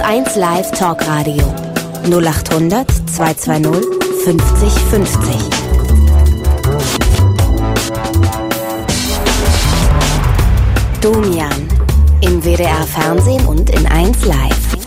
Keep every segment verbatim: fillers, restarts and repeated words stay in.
eins Live Talkradio null acht hundert zweihundertzweißig fünfzig fünfzig. Domian im W D R Fernsehen und in eins Live.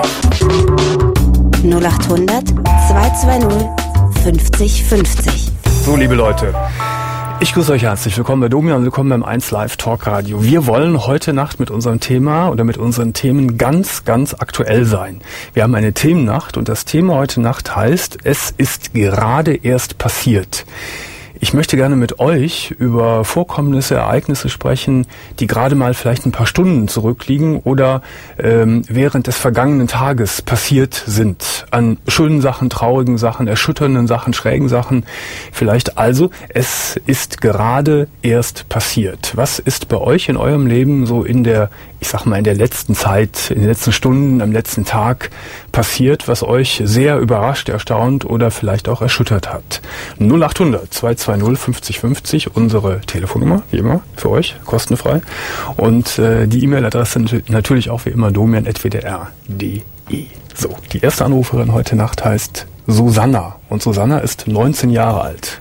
null acht hundert zweihundertzweißig fünfzig fünfzig. So, liebe Leute, ich grüße euch herzlich. Willkommen bei Domian und willkommen beim eins Live Talkradio. Wir wollen heute Nacht mit unserem Thema oder mit unseren Themen ganz, ganz aktuell sein. Wir haben eine Themennacht und das Thema heute Nacht heißt, es ist gerade erst passiert. Ich möchte gerne mit euch über Vorkommnisse, Ereignisse sprechen, die gerade mal vielleicht ein paar Stunden zurückliegen oder ähm, während des vergangenen Tages passiert sind. An schönen Sachen, traurigen Sachen, erschütternden Sachen, schrägen Sachen. Vielleicht also, es ist gerade erst passiert. Was ist bei euch in eurem Leben so in der, ich sag mal, in der letzten Zeit, in den letzten Stunden, am letzten Tag passiert, was euch sehr überrascht, erstaunt oder vielleicht auch erschüttert hat? null acht hundert zweihundertzweißig fünfzig fünfzig, unsere Telefonnummer, wie immer, für euch, kostenfrei. Und äh, die E-Mail-Adresse natürlich auch wie immer domian at w d r punkt d e. So, die erste Anruferin heute Nacht heißt Susanna. Und Susanna ist neunzehn Jahre alt.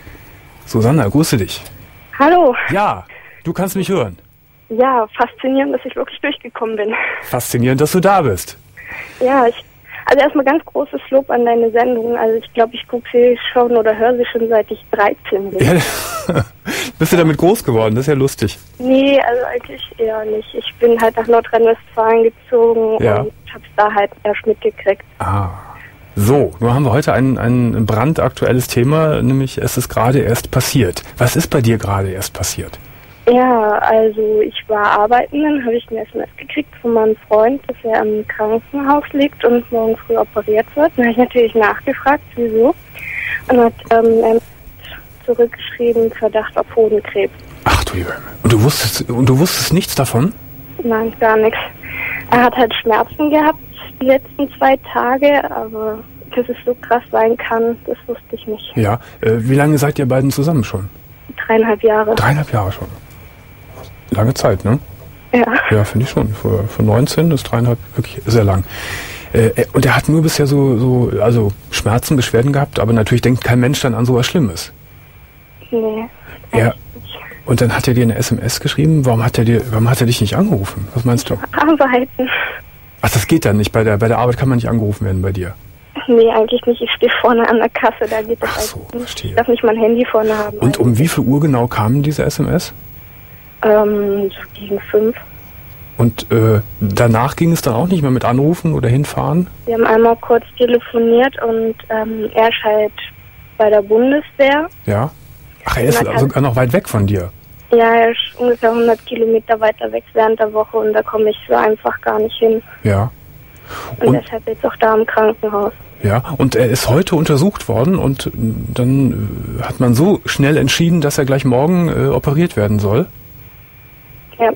Susanna, grüße dich. Hallo. Ja, du kannst mich hören. Ja, faszinierend, dass ich wirklich durchgekommen bin. Faszinierend, dass du da bist. Ja, ich, also erstmal ganz großes Lob an deine Sendung. Also ich glaube, ich gucke sie schon oder höre sie schon seit ich dreizehn bin. Ja, bist du damit groß geworden? Das ist ja lustig. Nee, also eigentlich eher nicht. Ich bin halt nach Nordrhein-Westfalen gezogen ja. und hab's da halt erst mitgekriegt. Ah. So, nun haben wir heute ein, ein brandaktuelles Thema, nämlich es ist gerade erst passiert. Was ist bei dir gerade erst passiert? Ja, also ich war arbeiten, dann habe ich eine S M S gekriegt von meinem Freund, dass er im Krankenhaus liegt und morgen früh operiert wird. Dann habe ich natürlich nachgefragt, wieso. Und hat ähm, er zurückgeschrieben, Verdacht auf Hodenkrebs. Ach du Liebe. Und du wusstest, und du wusstest nichts davon? Nein, gar nichts. Er hat halt Schmerzen gehabt die letzten zwei Tage, aber dass es so krass sein kann, das wusste ich nicht. Ja, äh, wie lange seid ihr beiden zusammen schon? Dreieinhalb Jahre. Dreieinhalb Jahre schon. Lange Zeit, ne? Ja. Ja, finde ich schon. Für, für neunzehn ist dreieinhalb wirklich sehr lang. Äh, und er hat nur bisher so, so, also Schmerzen, Beschwerden gehabt, aber natürlich denkt kein Mensch dann an sowas Schlimmes. Nee. Ja. Und dann hat er dir eine S M S geschrieben. Warum hat er dir, warum hat er dich nicht angerufen? Was meinst du? Arbeiten. Ach, das geht dann nicht. Bei der, bei der Arbeit kann man nicht angerufen werden bei dir. Nee, eigentlich nicht. Ich stehe vorne an der Kasse, da geht das Ach so, eigentlich nicht. verstehe. Ich darf nicht mein Handy vorne haben. Und um wie viel Uhr genau kam diese S M S? Ähm, so gegen fünf. Und äh, danach ging es dann auch nicht mehr mit Anrufen oder hinfahren? Wir haben einmal kurz telefoniert und ähm, er ist halt bei der Bundeswehr. Ja. Ach, er ist sogar noch weit weg von dir. Ja, er ist ungefähr hundert Kilometer weiter weg während der Woche und da komme ich so einfach gar nicht hin. Ja. Und, und deshalb jetzt auch da im Krankenhaus. Ja, und er ist heute untersucht worden und dann hat man so schnell entschieden, dass er gleich morgen äh, operiert werden soll. Ja,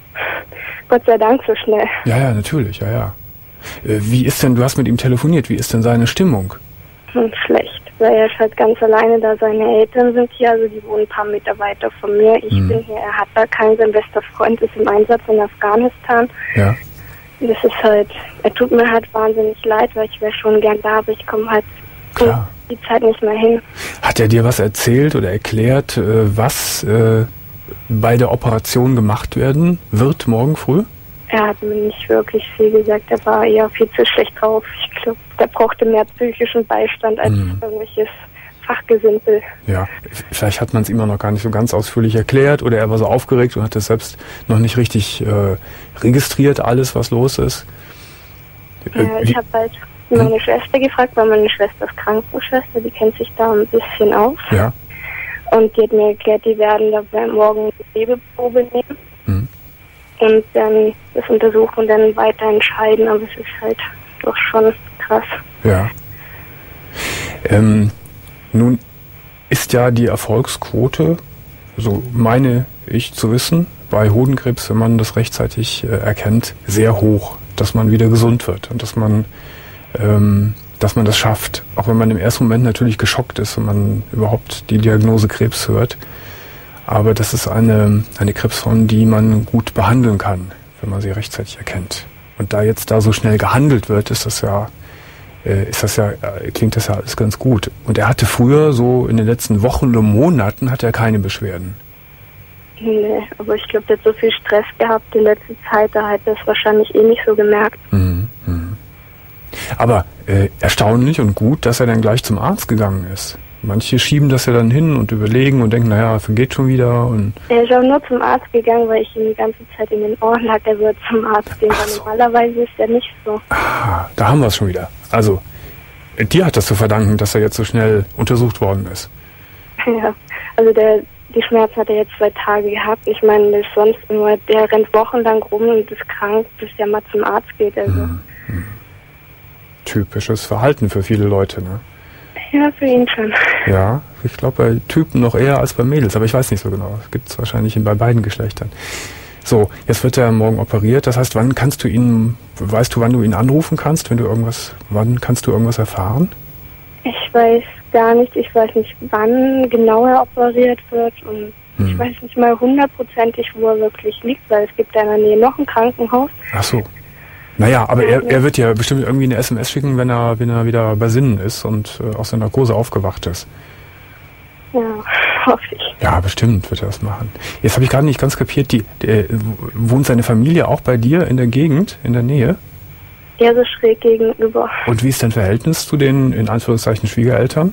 Gott sei Dank so schnell. Ja, ja, natürlich, ja, ja. Äh, wie ist denn, du hast mit ihm telefoniert, wie ist denn seine Stimmung? Hm, schlecht, weil er ist halt ganz alleine da. Seine Eltern sind hier, also die wohnen ein paar Meter weiter von mir. Ich hm. bin hier, er hat da keinen, sein bester Freund ist im Einsatz in Afghanistan. Ja. Das ist halt, er tut mir halt wahnsinnig leid, weil ich wäre schon gern da, aber ich komme halt Klar. die Zeit nicht mehr hin. Hat er dir was erzählt oder erklärt, was äh, bei der Operation gemacht werden wird morgen früh? Er hat mir nicht wirklich viel gesagt, er war eher viel zu schlecht drauf. Ich glaube, der brauchte mehr psychischen Beistand als hm. irgendwelches Fachgesimpel. Ja, vielleicht hat man es ihm auch noch gar nicht so ganz ausführlich erklärt oder er war so aufgeregt und hat das selbst noch nicht richtig äh, registriert, alles, was los ist. Ja, äh, ich habe halt meine hm? Schwester gefragt, weil meine Schwester ist Krankenschwester, die kennt sich da ein bisschen aus. Ja. Und die hat mir erklärt, die werden da morgen eine Gewebeprobe nehmen hm. und dann das untersuchen und dann weiter entscheiden, aber es ist halt doch schon krass. Ja. Ähm, Nun ist ja die Erfolgsquote, so meine ich zu wissen, bei Hodenkrebs, wenn man das rechtzeitig äh, erkennt, sehr hoch, dass man wieder gesund wird und dass man, ähm, dass man das schafft. Auch wenn man im ersten Moment natürlich geschockt ist, wenn man überhaupt die Diagnose Krebs hört. Aber das ist eine, eine Krebsform, die man gut behandeln kann, wenn man sie rechtzeitig erkennt. Und da jetzt da so schnell gehandelt wird, ist das ja, äh, ist das ja, äh, klingt das ja alles ganz gut. Und er hatte früher so in den letzten Wochen oder Monaten hatte er keine Beschwerden. Nee, aber ich glaube, der hat so viel Stress gehabt die letzte Zeit, da hat er es wahrscheinlich eh nicht so gemerkt. Mhm. Mhm. Aber äh, erstaunlich und gut, dass er dann gleich zum Arzt gegangen ist. Manche schieben das ja dann hin und überlegen und denken, naja, vergeht schon wieder. Und er ist auch nur zum Arzt gegangen, weil ich ihm die ganze Zeit in den Ohren lag, er wird zum Arzt gehen. So. Normalerweise ist er nicht so. Ah, da haben wir es schon wieder. Also, dir hat das zu verdanken, dass er jetzt so schnell untersucht worden ist. Ja, also der, die Schmerzen hat er jetzt zwei Tage gehabt. Ich meine, der ist sonst immer, der rennt wochenlang rum und ist krank, bis der mal zum Arzt geht. Also. Hm, hm. Typisches Verhalten für viele Leute, ne? Ja, für ihn schon. Ja, ich glaube bei Typen noch eher als bei Mädels, aber ich weiß nicht so genau. Das gibt es wahrscheinlich bei beiden Geschlechtern. So, jetzt wird er morgen operiert. Das heißt, wann kannst du ihn, weißt du, wann du ihn anrufen kannst, wenn du irgendwas, wann kannst du irgendwas erfahren? Ich weiß gar nicht, ich weiß nicht, wann genau er operiert wird und hm. ich weiß nicht mal hundertprozentig, wo er wirklich liegt, weil es gibt da in der Nähe noch ein Krankenhaus. Ach so. Naja, aber er, er wird ja bestimmt irgendwie eine S M S schicken, wenn er, wenn er wieder bei Sinnen ist und äh, aus der Narkose aufgewacht ist. Ja, hoffe ich. Ja, bestimmt wird er das machen. Jetzt habe ich gerade nicht ganz kapiert, die, die, wohnt seine Familie auch bei dir in der Gegend, in der Nähe? Ja, so schräg gegenüber. Und wie ist dein Verhältnis zu den, in Anführungszeichen, Schwiegereltern?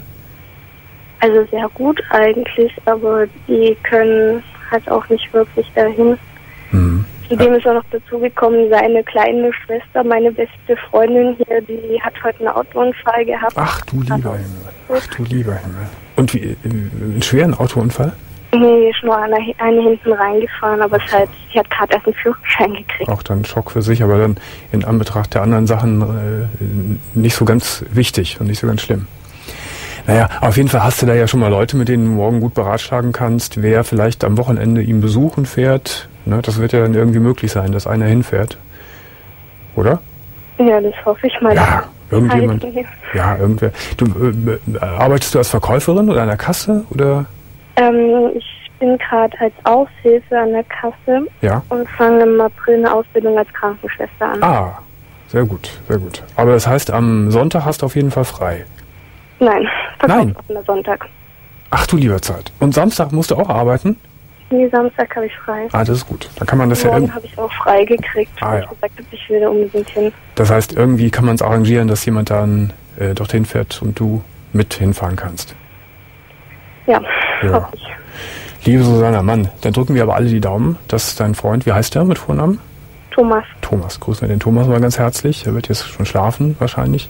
Also sehr gut eigentlich, aber die können halt auch nicht wirklich dahin. Hm. Zudem ist auch noch dazu gekommen, seine kleine Schwester, meine beste Freundin hier, die hat heute einen Autounfall gehabt. Ach du lieber Himmel. Ach du lieber Himmel. Und wie, einen schweren Autounfall? Nee, ist nur eine, eine hinten reingefahren, aber es halt, sie hat gerade erst einen Führerschein gekriegt. Auch dann Schock für sich, aber dann in Anbetracht der anderen Sachen äh, nicht so ganz wichtig und nicht so ganz schlimm. Naja, auf jeden Fall hast du da ja schon mal Leute, mit denen du morgen gut beratschlagen kannst, wer vielleicht am Wochenende ihn besuchen fährt. Ne, das wird ja dann irgendwie möglich sein, dass einer hinfährt. Oder? Ja, das hoffe ich mal. Ja, irgendjemand. Halt Ja, irgendwer. Du, äh, arbeitest du als Verkäuferin oder an der Kasse? Oder? Ähm, ich bin gerade als Aushilfe an der Kasse Ja. und fange im April eine Ausbildung als Krankenschwester an. Ah, sehr gut, sehr gut. Aber das heißt, am Sonntag hast du auf jeden Fall frei. Nein, Nein. am Sonntag. Ach du lieber Zeit. Und Samstag musst du auch arbeiten? Nee, Samstag habe ich frei. Ah, das ist gut. Dann kann man das Morgen ja irgendwie. habe ich auch frei gekriegt, Ah, weil ja. ich gesagt habe, ich will da unbedingt hin. Das heißt, irgendwie kann man es arrangieren, dass jemand dann äh, dorthin fährt und du mit hinfahren kannst. Ja, Ja. hoffe ich. Liebe Susanna, Mann, dann drücken wir aber alle die Daumen, dass dein Freund, wie heißt der mit Vornamen? Thomas. Thomas, grüßen wir den Thomas mal ganz herzlich. Er wird jetzt schon schlafen, wahrscheinlich.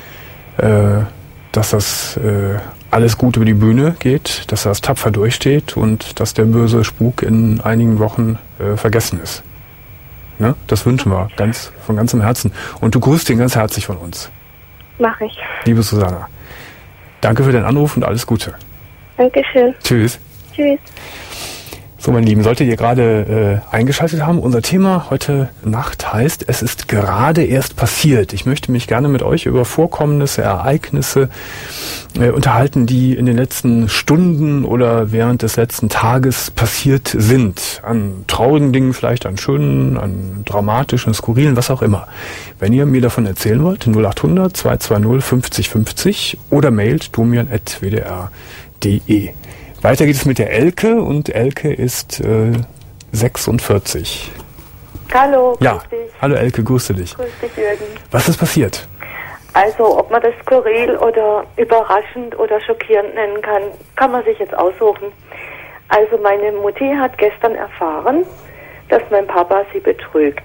Äh, dass das äh, alles gut über die Bühne geht, dass er das tapfer durchsteht und dass der böse Spuk in einigen Wochen äh, vergessen ist. Ne? Das wünschen wir ganz von ganzem Herzen. Und du grüßt ihn ganz herzlich von uns. Mach ich. Liebe Susanna, danke für den Anruf und alles Gute. Dankeschön. Tschüss. Tschüss. So, meine Lieben, solltet ihr gerade äh, eingeschaltet haben, unser Thema heute Nacht heißt, es ist gerade erst passiert. Ich möchte mich gerne mit euch über Vorkommnisse, Ereignisse äh, unterhalten, die in den letzten Stunden oder während des letzten Tages passiert sind. An traurigen Dingen, vielleicht an schönen, an dramatischen, skurrilen, was auch immer. Wenn ihr mir davon erzählen wollt, null achthundert zweihundertzwanzig fünfzig fünfzig oder mailt domian at w d r punkt d e. Weiter geht es mit der Elke und Elke ist äh, sechsundvierzig. Hallo, grüß Ja, dich. hallo Elke, grüße dich. Grüß dich, Jürgen. Was ist passiert? Also, ob man das skurril oder überraschend oder schockierend nennen kann, kann man sich jetzt aussuchen. Also, meine Mutti hat gestern erfahren, dass mein Papa sie betrügt.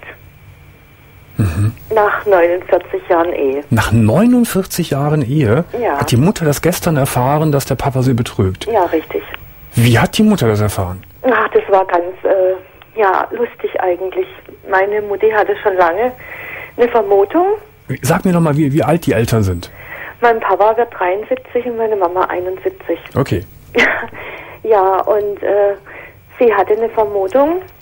Mhm. Nach neunundvierzig Jahren Ehe. Nach neunundvierzig Jahren Ehe Ja. hat die Mutter das gestern erfahren, dass der Papa sie betrügt. Ja, richtig. Wie hat die Mutter das erfahren? Ach, das war ganz, äh, ja, lustig eigentlich. Meine Mutti hatte schon lange eine Vermutung. Sag mir doch mal, wie, wie alt die Eltern sind. Mein Papa wird dreiundsiebzig und meine Mama einundsiebzig. Okay. Ja, und äh, sie hatte eine Vermutung,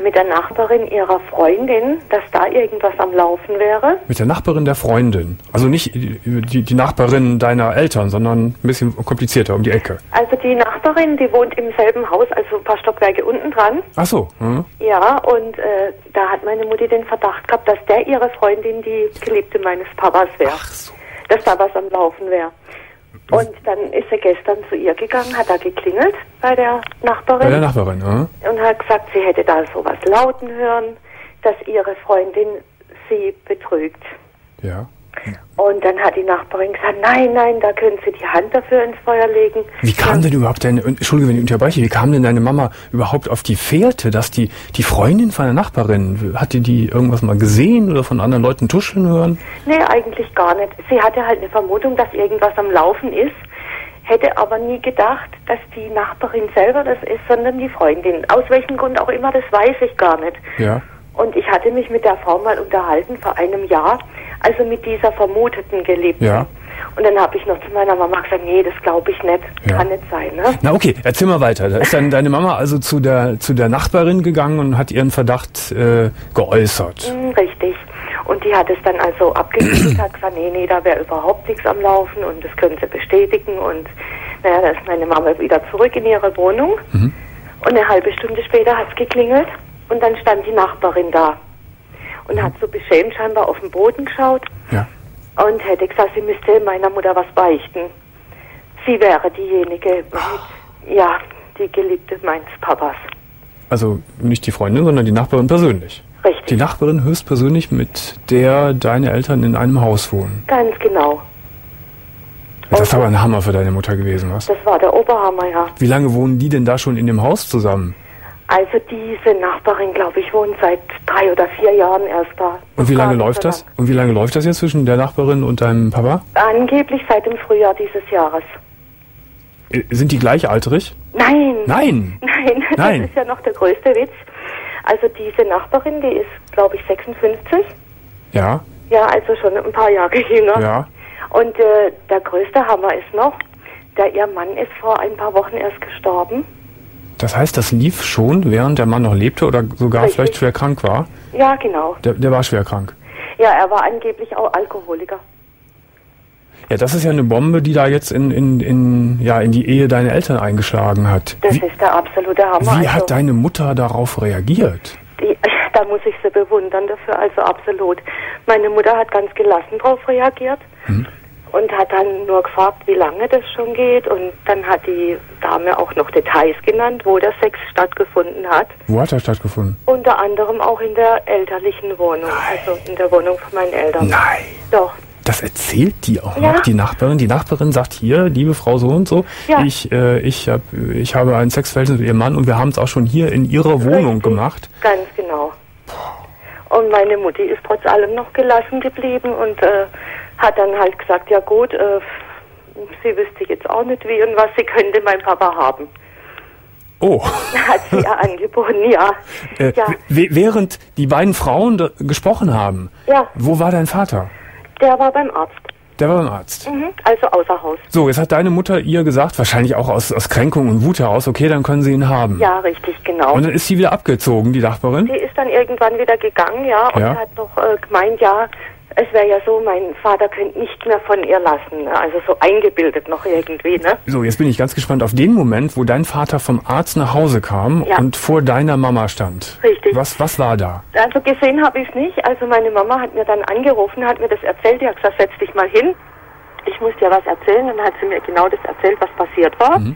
mit der Nachbarin ihrer Freundin, dass da irgendwas am Laufen wäre. Mit der Nachbarin der Freundin? Also nicht die, die Nachbarin deiner Eltern, sondern ein bisschen komplizierter, um die Ecke. Also die Nachbarin, die wohnt im selben Haus, also ein paar Stockwerke unten dran. Ach so. Hm. Ja, und äh, da hat meine Mutti den Verdacht gehabt, dass der ihre Freundin die Geliebte meines Papas wäre. Ach so. Dass da was am Laufen wäre. Und dann ist er gestern zu ihr gegangen, hat da geklingelt bei der Nachbarin. Bei der Nachbarin, ja. Und hat gesagt, sie hätte da sowas lauten hören, dass ihre Freundin sie betrügt. Ja. Und dann hat die Nachbarin gesagt, nein, nein, da können Sie die Hand dafür ins Feuer legen. Wie kam ja. denn überhaupt deine, Entschuldige, wenn ich unterbreche, wie kam denn deine Mama überhaupt auf die Fährte, dass die, die Freundin von der Nachbarin, hatte die irgendwas mal gesehen oder von anderen Leuten tuscheln hören? Nee, eigentlich gar nicht. Sie hatte halt eine Vermutung, dass irgendwas am Laufen ist, hätte aber nie gedacht, dass die Nachbarin selber das ist, sondern die Freundin. Aus welchem Grund auch immer, das weiß ich gar nicht. Ja. Und ich hatte mich mit der Frau mal unterhalten vor einem Jahr, also mit dieser vermuteten Geliebten. Ja. Und dann habe ich noch zu meiner Mama gesagt, nee, das glaube ich nicht, Ja. kann nicht sein. Ne? Na okay, erzähl mal weiter. Da ist dann deine Mama also zu der, zu der Nachbarin gegangen und hat ihren Verdacht äh, geäußert. Mm, richtig. Und die hat es dann also abgekriegt, hat gesagt, nee, nee, da wäre überhaupt nichts am Laufen und das können sie bestätigen. Und naja, da ist meine Mama wieder zurück in ihre Wohnung. Mhm. Und eine halbe Stunde später hat es geklingelt und dann stand die Nachbarin da und hat so beschämt scheinbar auf den Boden geschaut Ja. und hätte gesagt, sie müsste meiner Mutter was beichten. Sie wäre diejenige, mit, ja, die Geliebte meines Papas. Also nicht die Freundin, sondern die Nachbarin persönlich. Richtig. Die Nachbarin höchstpersönlich, mit der deine Eltern in einem Haus wohnen. Ganz genau. Das ist aber ein Hammer für deine Mutter gewesen, was? Das war der Oberhammer, ja. Wie lange wohnen die denn da schon in dem Haus zusammen? Also diese Nachbarin, glaube ich, wohnt seit drei oder vier Jahren erst da. Und wie Gar lange nicht läuft so das? Und wie lange läuft das jetzt zwischen der Nachbarin und deinem Papa? lang. Angeblich seit dem Frühjahr dieses Jahres. Äh, Sind die gleichaltrig? Nein. Nein. Nein, Nein. das ist ja noch der größte Witz. Also diese Nachbarin, die ist, glaube ich, sechsundfünfzig. Ja, Ja, also schon ein paar Jahre jünger. ja. Und äh, der größte Hammer ist noch, der ihr Mann ist vor ein paar Wochen erst gestorben. Das heißt, das lief schon, während der Mann noch lebte oder sogar Richtig. vielleicht schwer krank war? Ja, genau. Der, der war schwer krank. Ja, er war angeblich auch Alkoholiker. Ja, das ist ja eine Bombe, die da jetzt in, in, in, ja, in die Ehe deiner Eltern eingeschlagen hat. Das Wie, ist der absolute Hammer. wie also, hat deine Mutter darauf reagiert? die, da muss ich sie bewundern dafür, also absolut. Meine Mutter hat ganz gelassen darauf reagiert. Hm. Und hat dann nur gefragt, wie lange das schon geht. Und dann hat die Dame auch noch Details genannt, wo der Sex stattgefunden hat. Wo hat er stattgefunden? Unter anderem auch in der elterlichen Wohnung, also in der Wohnung von meinen Eltern. Nein. Doch. Das erzählt die auch Ja. noch, die Nachbarin. Die Nachbarin sagt hier, liebe Frau so und so, Ja. ich, äh, ich, hab, ich habe ein Sexverhältnis mit ihrem Mann und wir haben es auch schon hier in ihrer Wohnung Richtig. gemacht. Ganz genau. Und meine Mutti ist trotz allem noch gelassen geblieben und äh, hat dann halt gesagt, ja gut, äh, sie wüsste jetzt auch nicht wie und was, sie könnte mein Papa haben. Oh. Hat sie ja angeboten, ja. Äh, ja. w- während die beiden Frauen da gesprochen haben, Ja, wo war dein Vater? der war beim Arzt. Der war beim Arzt. Mhm. Also außer Haus. So, jetzt hat deine Mutter ihr gesagt, wahrscheinlich auch aus, aus Kränkung und Wut heraus, okay, dann können sie ihn haben. Ja, richtig, genau. Und dann ist sie wieder abgezogen, die Nachbarin. Die ist dann irgendwann wieder gegangen, ja, und Ja. hat noch äh, gemeint, ja, es wäre ja so, mein Vater könnte nicht mehr von ihr lassen. Ne? Also so eingebildet noch irgendwie, ne? So, jetzt bin ich ganz gespannt auf den Moment, wo dein Vater vom Arzt nach Hause kam Ja. und vor deiner Mama stand. Richtig. Was, was war da? Also gesehen habe ich es nicht. Also meine Mama hat mir dann angerufen, hat mir das erzählt. Die hat gesagt, setz dich mal hin. Ich muss dir was erzählen. Dann hat sie mir genau das erzählt, was passiert war. Mhm.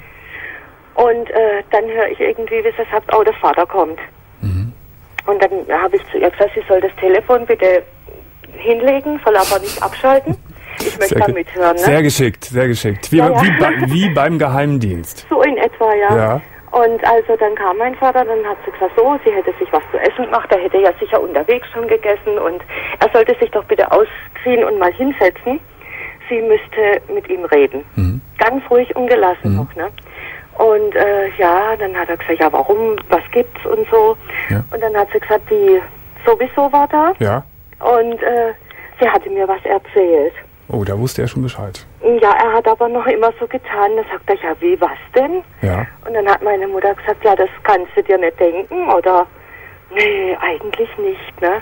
Und äh, dann höre ich irgendwie, wie sie sagt, oh, der Vater kommt. Mhm. Und dann habe ich zu ihr gesagt, sie soll das Telefon bitte hinlegen, soll aber nicht abschalten. Ich möchte Sehr da ge- mithören, ne? Sehr geschickt, sehr geschickt. Wie, Ja, ja. Wie, bei, wie beim Geheimdienst. So in etwa, ja. Ja. Und also dann kam mein Vater, dann hat sie gesagt, so, sie hätte sich was zu essen gemacht, er hätte ja sicher unterwegs schon gegessen und er sollte sich doch bitte ausziehen und mal hinsetzen. Sie müsste mit ihm reden. Mhm. Ganz ruhig und gelassen Mhm. noch, ne? Und äh, ja, dann hat er gesagt, ja, warum, was gibt's und so. Ja. Und dann hat sie gesagt, die sowieso war da Ja. und äh, sie hatte mir was erzählt. Oh, da wusste er schon Bescheid. Ja, er hat aber noch immer so getan, da sagt er, ja, wie, was denn? Ja. Und dann hat meine Mutter gesagt, ja, das kannst du dir nicht denken oder Nee, eigentlich nicht, ne?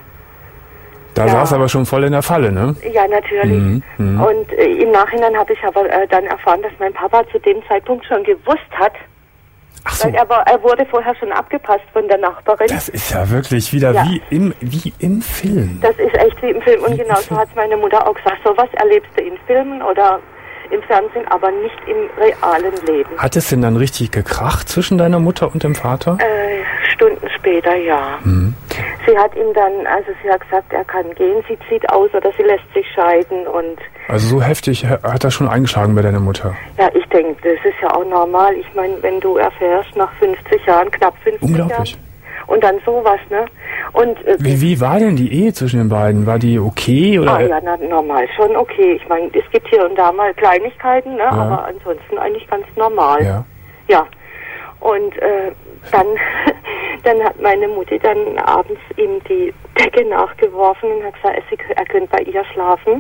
Da ja. saß aber schon voll in der Falle, ne? Ja, natürlich. Mhm, mh. Und äh, im Nachhinein habe ich aber äh, dann erfahren, dass mein Papa zu dem Zeitpunkt schon gewusst hat. Ach so. Weil er, war, er wurde vorher schon abgepasst von der Nachbarin. Das ist ja wirklich wieder ja. wie im wie im Film. Das ist echt wie im Film. Und genauso hat meine Mutter auch gesagt, sowas erlebst du in Filmen oder im Fernsehen, aber nicht im realen Leben. Hat es denn dann richtig gekracht zwischen deiner Mutter und dem Vater? Äh, Stunden später, ja. Mhm. Sie hat ihm dann, also sie hat gesagt, er kann gehen, sie zieht aus oder sie lässt sich scheiden und... Also so heftig hat das schon eingeschlagen bei deiner Mutter? Ja, ich denke, das ist ja auch normal. Ich meine, wenn du erfährst nach fünfzig Jahren, knapp fünfzig Unglaublich. Jahren... Und dann sowas, ne? Und, äh, wie, wie war denn die Ehe zwischen den beiden? War die okay? Oder? Ah ja, na, normal schon okay. Ich meine, es gibt hier und da mal Kleinigkeiten, ne? Ja. Aber ansonsten eigentlich ganz normal. Ja. Ja. Und äh, dann, dann hat meine Mutti dann abends ihm die Decke nachgeworfen und hat gesagt, er könnte bei ihr schlafen.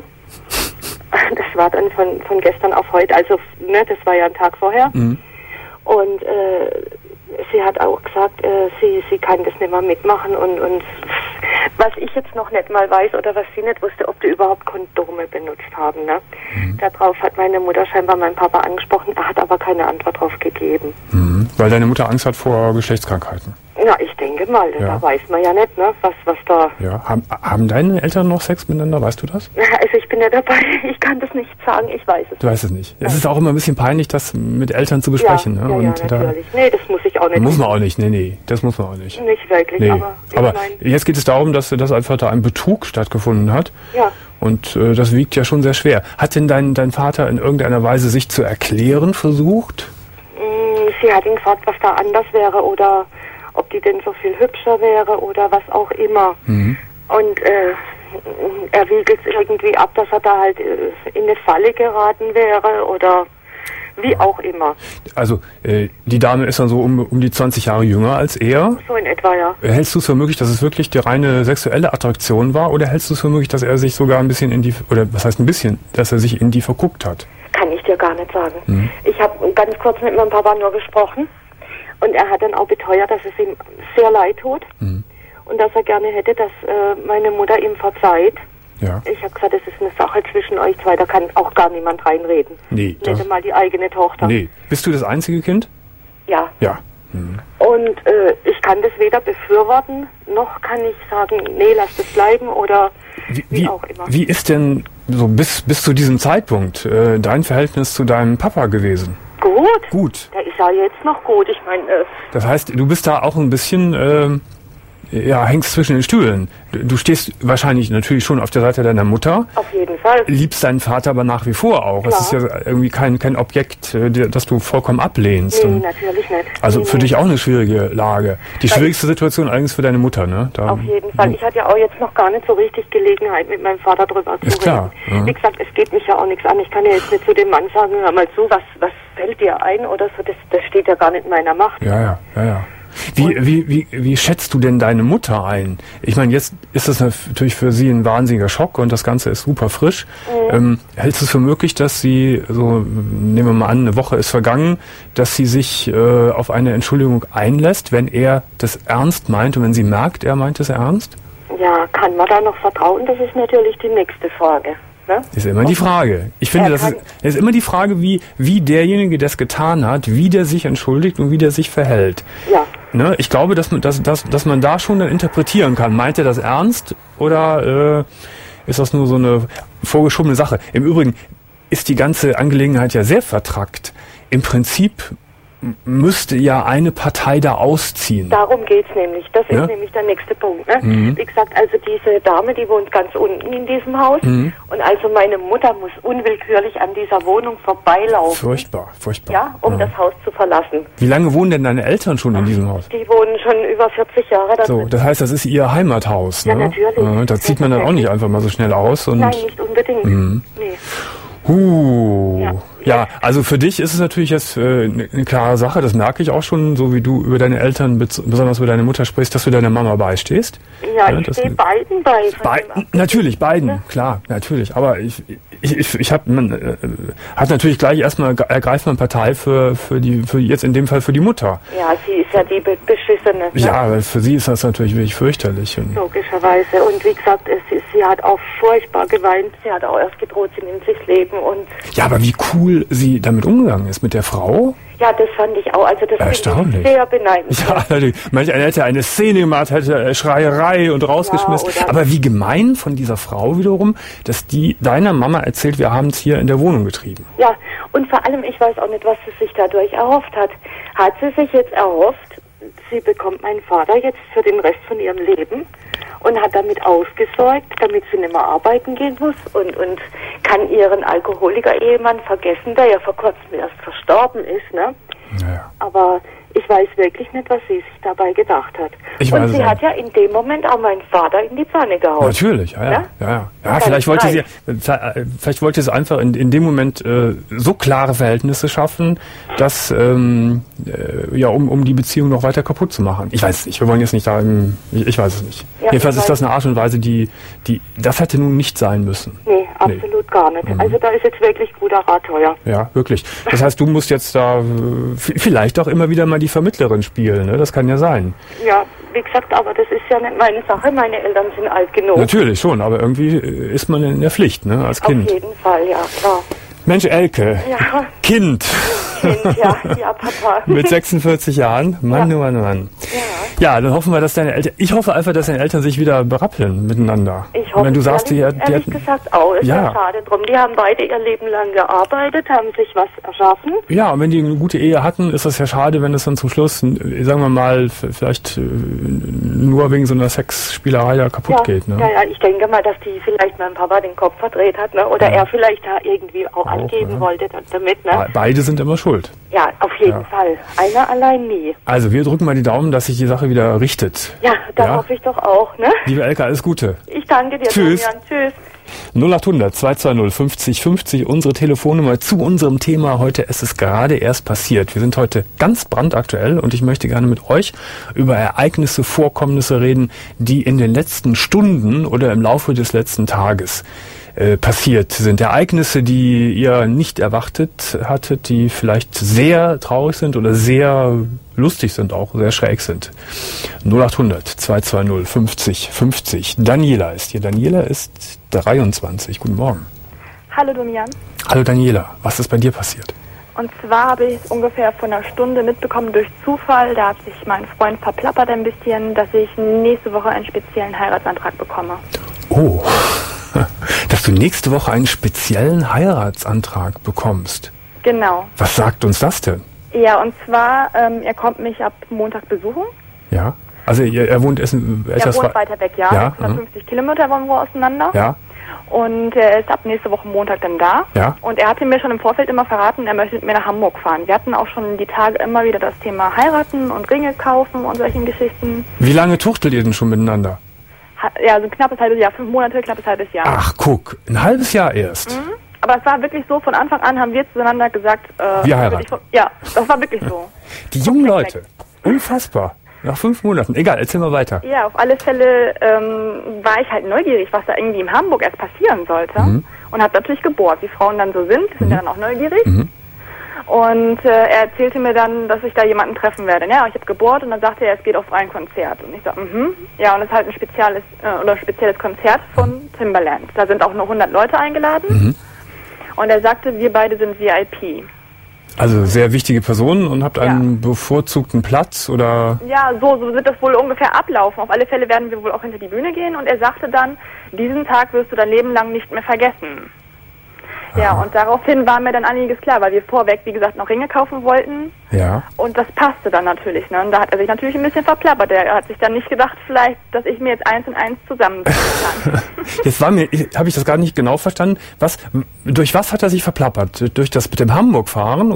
Das war dann von, von gestern auf heute, also ne, das war ja ein Tag vorher. Mhm. Und äh, sie hat auch gesagt, äh, sie, sie kann das nicht mehr mitmachen und, und was ich jetzt noch nicht mal weiß oder was sie nicht wusste, ob die überhaupt Kondome benutzt haben. Ne? Mhm. Darauf hat meine Mutter scheinbar meinen Papa angesprochen, er hat aber keine Antwort drauf gegeben. Mhm. Weil deine Mutter Angst hat vor Geschlechtskrankheiten. Ja, ich denke mal, ja. Da weiß man ja nicht, ne, was, was da... Ja, haben, haben deine Eltern noch Sex miteinander, weißt du das? Also ich bin ja dabei, ich kann das nicht sagen, ich weiß es. Du weißt es nicht. Es ist auch immer ein bisschen peinlich, das mit Eltern zu besprechen. Ja, ne? ja, Und ja natürlich. Da nee, das muss ich auch nicht. Muss man auch nicht, nee, nee, das muss man auch nicht. Nicht wirklich, nee. aber... Aber mein, jetzt geht es darum, dass, dass einfach da ein Betrug stattgefunden hat. Ja. Und äh, das wiegt ja schon sehr schwer. Hat denn dein, dein Vater in irgendeiner Weise sich zu erklären versucht? Sie hat ihn gefragt, was da anders wäre oder ob die denn so viel hübscher wäre oder was auch immer. Mhm. Und äh, er wiegelt es irgendwie ab, dass er da halt äh, in eine Falle geraten wäre oder wie auch immer. Also äh, die Dame ist dann so um, um die zwanzig Jahre jünger als er. So in etwa, ja. Hältst du es für möglich, dass es wirklich die reine sexuelle Attraktion war oder hältst du es für möglich, dass er sich sogar ein bisschen in die, oder was heißt ein bisschen, dass er sich in die verguckt hat? Kann ich dir gar nicht sagen. Mhm. Ich habe ganz kurz mit meinem Papa nur gesprochen und er hat dann auch beteuert, dass es ihm sehr leid tut mhm. und dass er gerne hätte, dass äh, meine Mutter ihm verzeiht. Ja. Ich habe gesagt, das ist eine Sache zwischen euch zwei, da kann auch gar niemand reinreden. Nee. Nicht mal die eigene Tochter. Nee. Bist du das einzige Kind? Ja. Ja. Mhm. Und äh, ich kann das weder befürworten, noch kann ich sagen, nee, lass das bleiben oder wie, wie, wie auch immer. Wie ist denn so bis, bis zu diesem Zeitpunkt äh, dein Verhältnis zu deinem Papa gewesen? Gut. Gut. Der ist ja jetzt noch gut. Ich meine... Äh, das heißt, du bist da auch ein bisschen... Äh, ja, hängst zwischen den Stühlen. Du stehst wahrscheinlich natürlich schon auf der Seite deiner Mutter. Auf jeden Fall. Liebst deinen Vater aber nach wie vor auch. Klar. Es ist ja irgendwie kein, kein Objekt, das du vollkommen ablehnst. Nee, Und natürlich nicht. Also nee, für nee. dich auch eine schwierige Lage. Die Weil schwierigste Situation allerdings für deine Mutter, ne? Da, auf jeden Fall. Ich hatte ja auch jetzt noch gar nicht so richtig Gelegenheit, mit meinem Vater drüber zu ist reden. Klar. Ja. Wie gesagt, es geht mich ja auch nichts an. Ich kann ja jetzt nicht zu dem Mann sagen, hör mal zu, was, was fällt dir ein oder so. Das, das steht ja gar nicht in meiner Macht. Ja, ja, ja, ja. Wie, wie, wie, wie schätzt du denn deine Mutter ein? Ich meine, jetzt ist das natürlich für sie ein wahnsinniger Schock und das Ganze ist super frisch. Mhm. Ähm, hältst du es für möglich, dass sie, so nehmen wir mal an, eine Woche ist vergangen, dass sie sich äh, auf eine Entschuldigung einlässt, wenn er das ernst meint und wenn sie merkt, er meint es ernst? Ja, kann man da noch vertrauen? Das ist natürlich die nächste Frage. Ne? Ist immer die Frage. Ich finde, das ist, das ist immer die Frage, wie, wie derjenige, der es getan hat, wie der sich entschuldigt und wie der sich verhält. Ja. Ne? Ich glaube, dass man, dass, dass, dass man da schon dann interpretieren kann. Meint er das ernst oder äh, ist das nur so eine vorgeschobene Sache? Im Übrigen ist die ganze Angelegenheit ja sehr vertrackt. Im Prinzip müsste ja eine Partei da ausziehen. Darum geht's nämlich. Das ja? ist nämlich der nächste Punkt. Ne? Mhm. Wie gesagt, also diese Dame, die wohnt ganz unten in diesem Haus. Mhm. Und also meine Mutter muss unwillkürlich an dieser Wohnung vorbeilaufen. Furchtbar, furchtbar. Ja, um ja. das Haus zu verlassen. Wie lange wohnen denn deine Eltern schon in diesem Haus? Die wohnen schon über vierzig Jahre da. So, das heißt, das ist ihr Heimathaus, ja, ne? natürlich. Ja, da zieht man dann auch nicht einfach mal so schnell aus. Und nein, nicht unbedingt. Mhm. Nee. Huh, ja, Ja, also für dich ist es natürlich jetzt äh, eine klare Sache, das merke ich auch schon, so wie du über deine Eltern, besonders über deine Mutter sprichst, dass du deiner Mama beistehst. Ja, ich ja, stehe beiden bei. bei natürlich, beiden, ja. Klar, natürlich. Aber ich, ich, ich, ich habe, man äh, hat natürlich gleich erstmal, ergreift man Partei für, für die, für jetzt in dem Fall für die Mutter. Ja, sie ist ja die Be Beschissene. Ne? Ja, weil für sie ist das natürlich wirklich fürchterlich. Und logischerweise. Und wie gesagt, es, sie hat auch furchtbar geweint. Sie hat auch erst gedroht, sie nimmt sich Leben. Und ja, aber wie cool sie damit umgegangen ist mit der Frau. Ja, das fand ich auch. Also das erstaunlich. Finde ich sehr beneidenswert. Ja, manch einer hätte eine Szene gemacht, hätte Schreierei und rausgeschmissen. Ja, aber wie gemein von dieser Frau wiederum, dass die deiner Mama erzählt, wir haben es hier in der Wohnung getrieben. Ja, und vor allem, ich weiß auch nicht, was sie sich dadurch erhofft hat. Hat sie sich jetzt erhofft, sie bekommt meinen Vater jetzt für den Rest von ihrem Leben und hat damit ausgesorgt, damit sie nicht mehr arbeiten gehen muss und, und kann ihren Alkoholiker-Ehemann vergessen, der ja vor kurzem erst verstorben ist, ne? Ja. Aber ich weiß wirklich nicht, was sie sich dabei gedacht hat. Ich und weiß sie es hat ja in dem Moment auch meinen Vater in die Pfanne gehauen. Natürlich, ja, ja. Ja, ja, ja. ja vielleicht wollte sie, vielleicht wollte sie einfach in, in dem Moment äh, so klare Verhältnisse schaffen, dass ähm, äh, ja, um, um die Beziehung noch weiter kaputt zu machen. Ich weiß es nicht. Wir wollen jetzt nicht da, im, ich, ich weiß es nicht. Ja, jedenfalls ist das eine Art und Weise, die, die, das hätte nun nicht sein müssen. Nee, absolut nee. gar nicht. Mhm. Also da ist jetzt wirklich guter Rat teuer. Ja, wirklich. Das heißt, du musst jetzt da äh, vielleicht auch immer wieder mal die Vermittlerin spielen, ne? Das kann ja sein. Ja, wie gesagt, aber das ist ja nicht meine Sache. Meine Eltern sind alt genug. Natürlich schon, aber irgendwie ist man in der Pflicht, ne, als Kind. Auf jeden Fall, ja, klar. Mensch, Elke, ja. Kind. Kind, ja, ja, Papa. Mit sechsundvierzig Jahren, Mann, ja. Mann, Mann. Ja. ja, dann hoffen wir, dass deine Eltern, ich hoffe einfach, dass deine Eltern sich wieder berappeln miteinander. Ich hoffe, wenn du sagst, die, ehrlich, die ehrlich hatten, gesagt auch, ist ja. ja schade drum. Die haben beide ihr Leben lang gearbeitet, haben sich was erschaffen. Ja, und wenn die eine gute Ehe hatten, ist das ja schade, wenn es dann zum Schluss, sagen wir mal, vielleicht nur wegen so einer Sexspielerei da kaputt ja. geht. Ne? Ja, ja, ich denke mal, dass die vielleicht meinem Papa den Kopf verdreht hat, ne? Oder ja. er vielleicht da irgendwie auch, auch angeben ja. wollte damit. Ne? Beide sind immer schuld. Ja, auf jeden ja. Fall. Einer allein nie. Also wir drücken mal die Daumen, dass sich die Sache wieder richtet. Ja, da ja? hoffe ich doch auch. Ne? Liebe Elke, alles Gute. Ich danke dir, Tschüss. Damian. Tschüss. null acht hundert zwei zwei null fünfzig fünfzig, unsere Telefonnummer zu unserem Thema heute. Es ist gerade erst passiert. Wir sind heute ganz brandaktuell und ich möchte gerne mit euch über Ereignisse, Vorkommnisse reden, die in den letzten Stunden oder im Laufe des letzten Tages äh, passiert sind. Ereignisse, die ihr nicht erwartet hattet, die vielleicht sehr traurig sind oder sehr lustig sind, auch sehr schräg sind. null acht hundert zwei zwei null fünfzig fünfzig. Daniela ist hier. Daniela ist dreiundzwanzig. Guten Morgen. Hallo Damian. Hallo Daniela. Was ist bei dir passiert? Und zwar habe ich es ungefähr vor einer Stunde mitbekommen durch Zufall. Da hat sich mein Freund verplappert ein bisschen, dass ich nächste Woche einen speziellen Heiratsantrag bekomme. Oh, dass du nächste Woche einen speziellen Heiratsantrag bekommst. Genau. Was sagt uns das denn? Ja, und zwar, ähm, er kommt mich ab Montag besuchen. Ja, also er, er wohnt Essen, etwas Er wohnt weiter weg, ja. ja hundertfünfzig mhm. Kilometer wohnen wir auseinander. Ja. Und er ist ab nächste Woche Montag dann da. Ja. Und er hatte mir schon im Vorfeld immer verraten, er möchte mit mir nach Hamburg fahren. Wir hatten auch schon die Tage immer wieder das Thema heiraten und Ringe kaufen und solchen Geschichten. Wie lange tuchtelt ihr denn schon miteinander? Ha- ja, so ein knappes halbes Jahr, fünf Monate, knappes halbes Jahr. Ach, guck, ein halbes Jahr erst. Mhm. Aber es war wirklich so, von Anfang an haben wir zueinander gesagt, äh, wir heiraten. Ich, ja, das war wirklich so. Die jungen Leute, unfassbar. Nach fünf Monaten. Egal, erzähl mal weiter. Ja, auf alle Fälle ähm, war ich halt neugierig, was da irgendwie in Hamburg erst passieren sollte. Mhm. Und habe natürlich gebohrt, wie Frauen dann so sind, sind mhm. ja dann auch neugierig. Mhm. Und äh, er erzählte mir dann, dass ich da jemanden treffen werde. Ja, ich habe gebohrt und dann sagte er, es geht auf ein Konzert. Und ich so, mhm. Ja, und es ist halt ein spezielles, äh, oder ein spezielles Konzert von Timbaland. Da sind auch nur hundert Leute eingeladen. Mhm. Und er sagte, wir beide sind V I P. Also sehr wichtige Personen und habt einen ja. bevorzugten Platz, oder? Ja, so, so wird das wohl ungefähr ablaufen. Auf alle Fälle werden wir wohl auch hinter die Bühne gehen. Und er sagte dann, diesen Tag wirst du dein Leben lang nicht mehr vergessen. Aha. Ja, und daraufhin war mir dann einiges klar, weil wir vorweg, wie gesagt, noch Ringe kaufen wollten. Ja. Und das passte dann natürlich. Ne? Und da hat er sich natürlich ein bisschen verplappert. Er hat sich dann nicht gedacht, vielleicht, dass ich mir jetzt eins und eins zusammenbringen kann. Jetzt war mir, habe ich das gar nicht genau verstanden. Was, durch was hat er sich verplappert? Durch das mit dem Hamburg-Fahren, oder?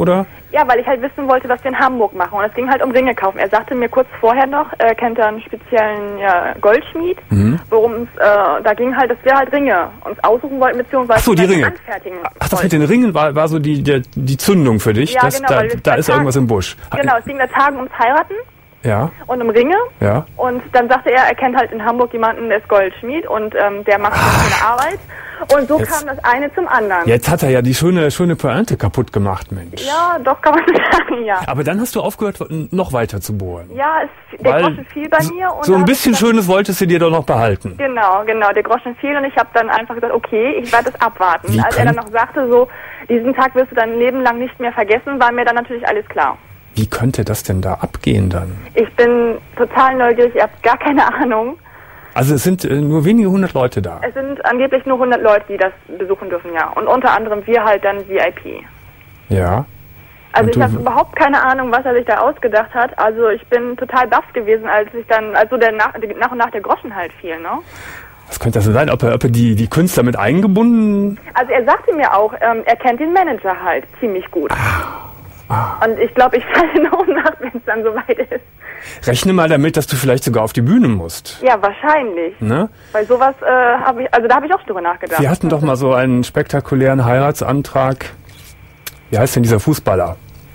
Ja, weil ich halt wissen wollte, was wir in Hamburg machen. Und es ging halt um Ringe kaufen. Er sagte mir kurz vorher noch, er kennt da einen speziellen ja, Goldschmied, mhm. worum es, äh, da ging halt, dass wir halt Ringe uns aussuchen wollten, beziehungsweise Ach so, die Ringe. anfertigen Ach, das mit den Ringen war, war so die, die, die Zündung für dich? Ja, das, genau. Da, weil da ist Tagen, irgendwas im Busch. Genau, es ging da Tagen ums Heiraten. Ja. Und um Ringe. Ja. Und dann sagte er, er kennt halt in Hamburg jemanden, der ist Goldschmied und ähm, der macht eine schöne Arbeit. Und so jetzt, kam das eine zum anderen. Jetzt hat er ja die schöne, schöne Pointe kaputt gemacht, Mensch. Ja, doch, kann man sagen, ja. Aber dann hast du aufgehört, noch weiter zu bohren. Ja, es, der Weil Groschen fiel bei mir. Und so ein bisschen Schönes wolltest du dir doch noch behalten. Genau, genau, der Groschen fiel und ich habe dann einfach gesagt, okay, ich werde das abwarten. Wie Als er dann noch sagte, so, diesen Tag wirst du dein Leben lang nicht mehr vergessen, war mir dann natürlich alles klar. Wie könnte das denn da abgehen dann? Ich bin total neugierig, ihr habt gar keine Ahnung. Also es sind äh, nur wenige hundert Leute da? Es sind angeblich nur hundert Leute, die das besuchen dürfen, ja. Und unter anderem wir halt dann V I P. Ja. Also ich habe überhaupt keine Ahnung, was er sich da ausgedacht hat. Also ich bin total baff gewesen, als ich dann, also der nach, nach und nach der Groschen halt fiel, ne? Was könnte das denn sein? Ob er, ob er die, die Künstler mit eingebunden? Also er sagte mir auch, ähm, er kennt den Manager halt ziemlich gut. Ah. Ah. Und ich glaube, ich falle noch nach, wenn es dann soweit ist. Rechne mal damit, dass du vielleicht sogar auf die Bühne musst. Ja, wahrscheinlich. Ne? Weil sowas äh, habe ich, also da habe ich auch drüber nachgedacht. Wir hatten doch mal so einen spektakulären Heiratsantrag. Wie heißt denn dieser Fußballer,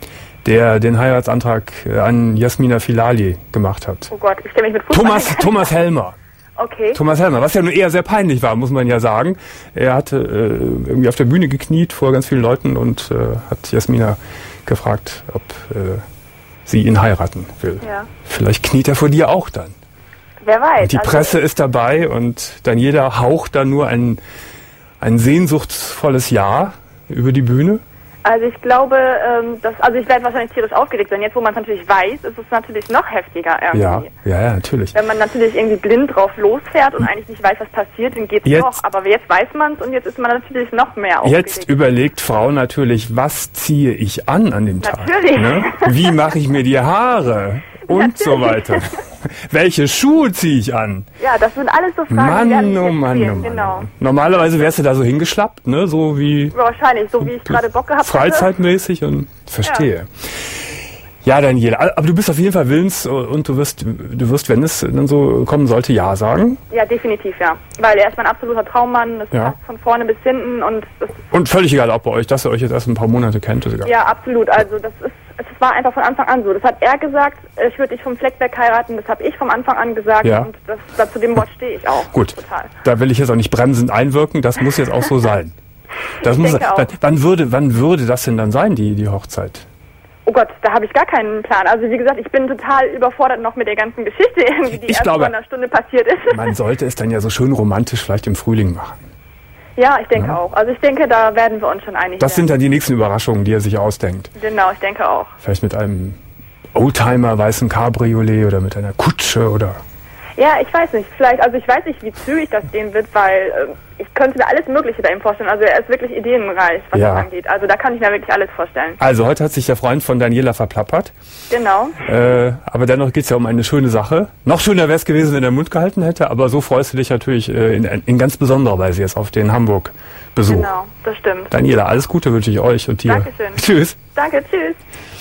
der den Heiratsantrag an Jasmina Filali gemacht hat? Oh Gott, ich kenne mich mit Fußball. Thomas, Thomas Helmer. Okay. Thomas Helmer, was ja nur eher sehr peinlich war, muss man ja sagen. Er hatte äh, irgendwie auf der Bühne gekniet vor ganz vielen Leuten und äh, hat Jasmina gefragt, ob äh, sie ihn heiraten will. Ja. Vielleicht kniet er vor dir auch dann. Wer weiß. Und die also Presse ist dabei und dann jeder haucht dann nur ein, ein sehnsuchtsvolles Ja über die Bühne. Also ich glaube, ähm, dass, also ich werde wahrscheinlich tierisch aufgeregt sein. Jetzt, wo man es natürlich weiß, ist es natürlich noch heftiger irgendwie. Ja, ja, ja, natürlich. Wenn man natürlich irgendwie blind drauf losfährt und eigentlich nicht weiß, was passiert, dann geht's noch. Aber jetzt weiß man es und jetzt ist man natürlich noch mehr aufgeregt. Jetzt überlegt Frau natürlich, was ziehe ich an an dem Tag? Natürlich. Ne? Wie mache ich mir die Haare? Und natürlich. So weiter. Welche Schuhe ziehe ich an? Ja, das sind alles so Fragen, Mann, die oh Mann, oh Mann. Genau. Normalerweise wärst du da so hingeschlappt, ne? So wie... Wahrscheinlich, so wie ich gerade Bock gehabt habe. Freizeitmäßig und verstehe. Ja, ja, Daniela, aber du bist auf jeden Fall willens und du wirst, du wirst, wenn es dann so kommen sollte, Ja sagen? Ja, definitiv, ja. Weil er ist mein absoluter Traummann, das ja. passt von vorne bis hinten und... Das und völlig egal, ob bei euch, dass ihr euch jetzt erst ein paar Monate kennt. Ist egal. Ja, absolut, also das ist... Es war einfach von Anfang an so. Das hat er gesagt, ich würde dich vom Fleck weg heiraten, das habe ich vom Anfang an gesagt ja. und das, da, zu dem Wort stehe ich auch. Gut, total. Da will ich jetzt auch nicht bremsend einwirken, das muss jetzt auch so sein. Das muss, wann, wann, würde, wann würde das denn dann sein, die, die Hochzeit? Oh Gott, da habe ich gar keinen Plan. Also wie gesagt, ich bin total überfordert noch mit der ganzen Geschichte, irgendwie, die ich erst glaube, vor einer Stunde passiert ist. Man sollte es dann ja so schön romantisch vielleicht im Frühling machen. Ja, ich denke ja. auch. Also ich denke, da werden wir uns schon einig Das werden. sind dann die nächsten Überraschungen, die er sich ausdenkt. Genau, ich denke auch. Vielleicht mit einem Oldtimer, weißen Cabriolet oder mit einer Kutsche oder... Ja, ich weiß nicht. Vielleicht, also ich weiß nicht, wie zügig das gehen wird, weil äh, ich könnte mir alles Mögliche bei ihm vorstellen. Also er ist wirklich ideenreich, was ja. das angeht. Also da kann ich mir wirklich alles vorstellen. Also heute hat sich der Freund von Daniela verplappert. Genau. Äh, aber dennoch geht es ja um eine schöne Sache. Noch schöner wäre es gewesen, wenn er den Mund gehalten hätte, aber so freust du dich natürlich äh, in, in ganz besonderer Weise jetzt auf den Hamburg-Besuch. Genau, das stimmt. Daniela, alles Gute wünsche ich euch und dir. Dankeschön. Tschüss. Danke, tschüss.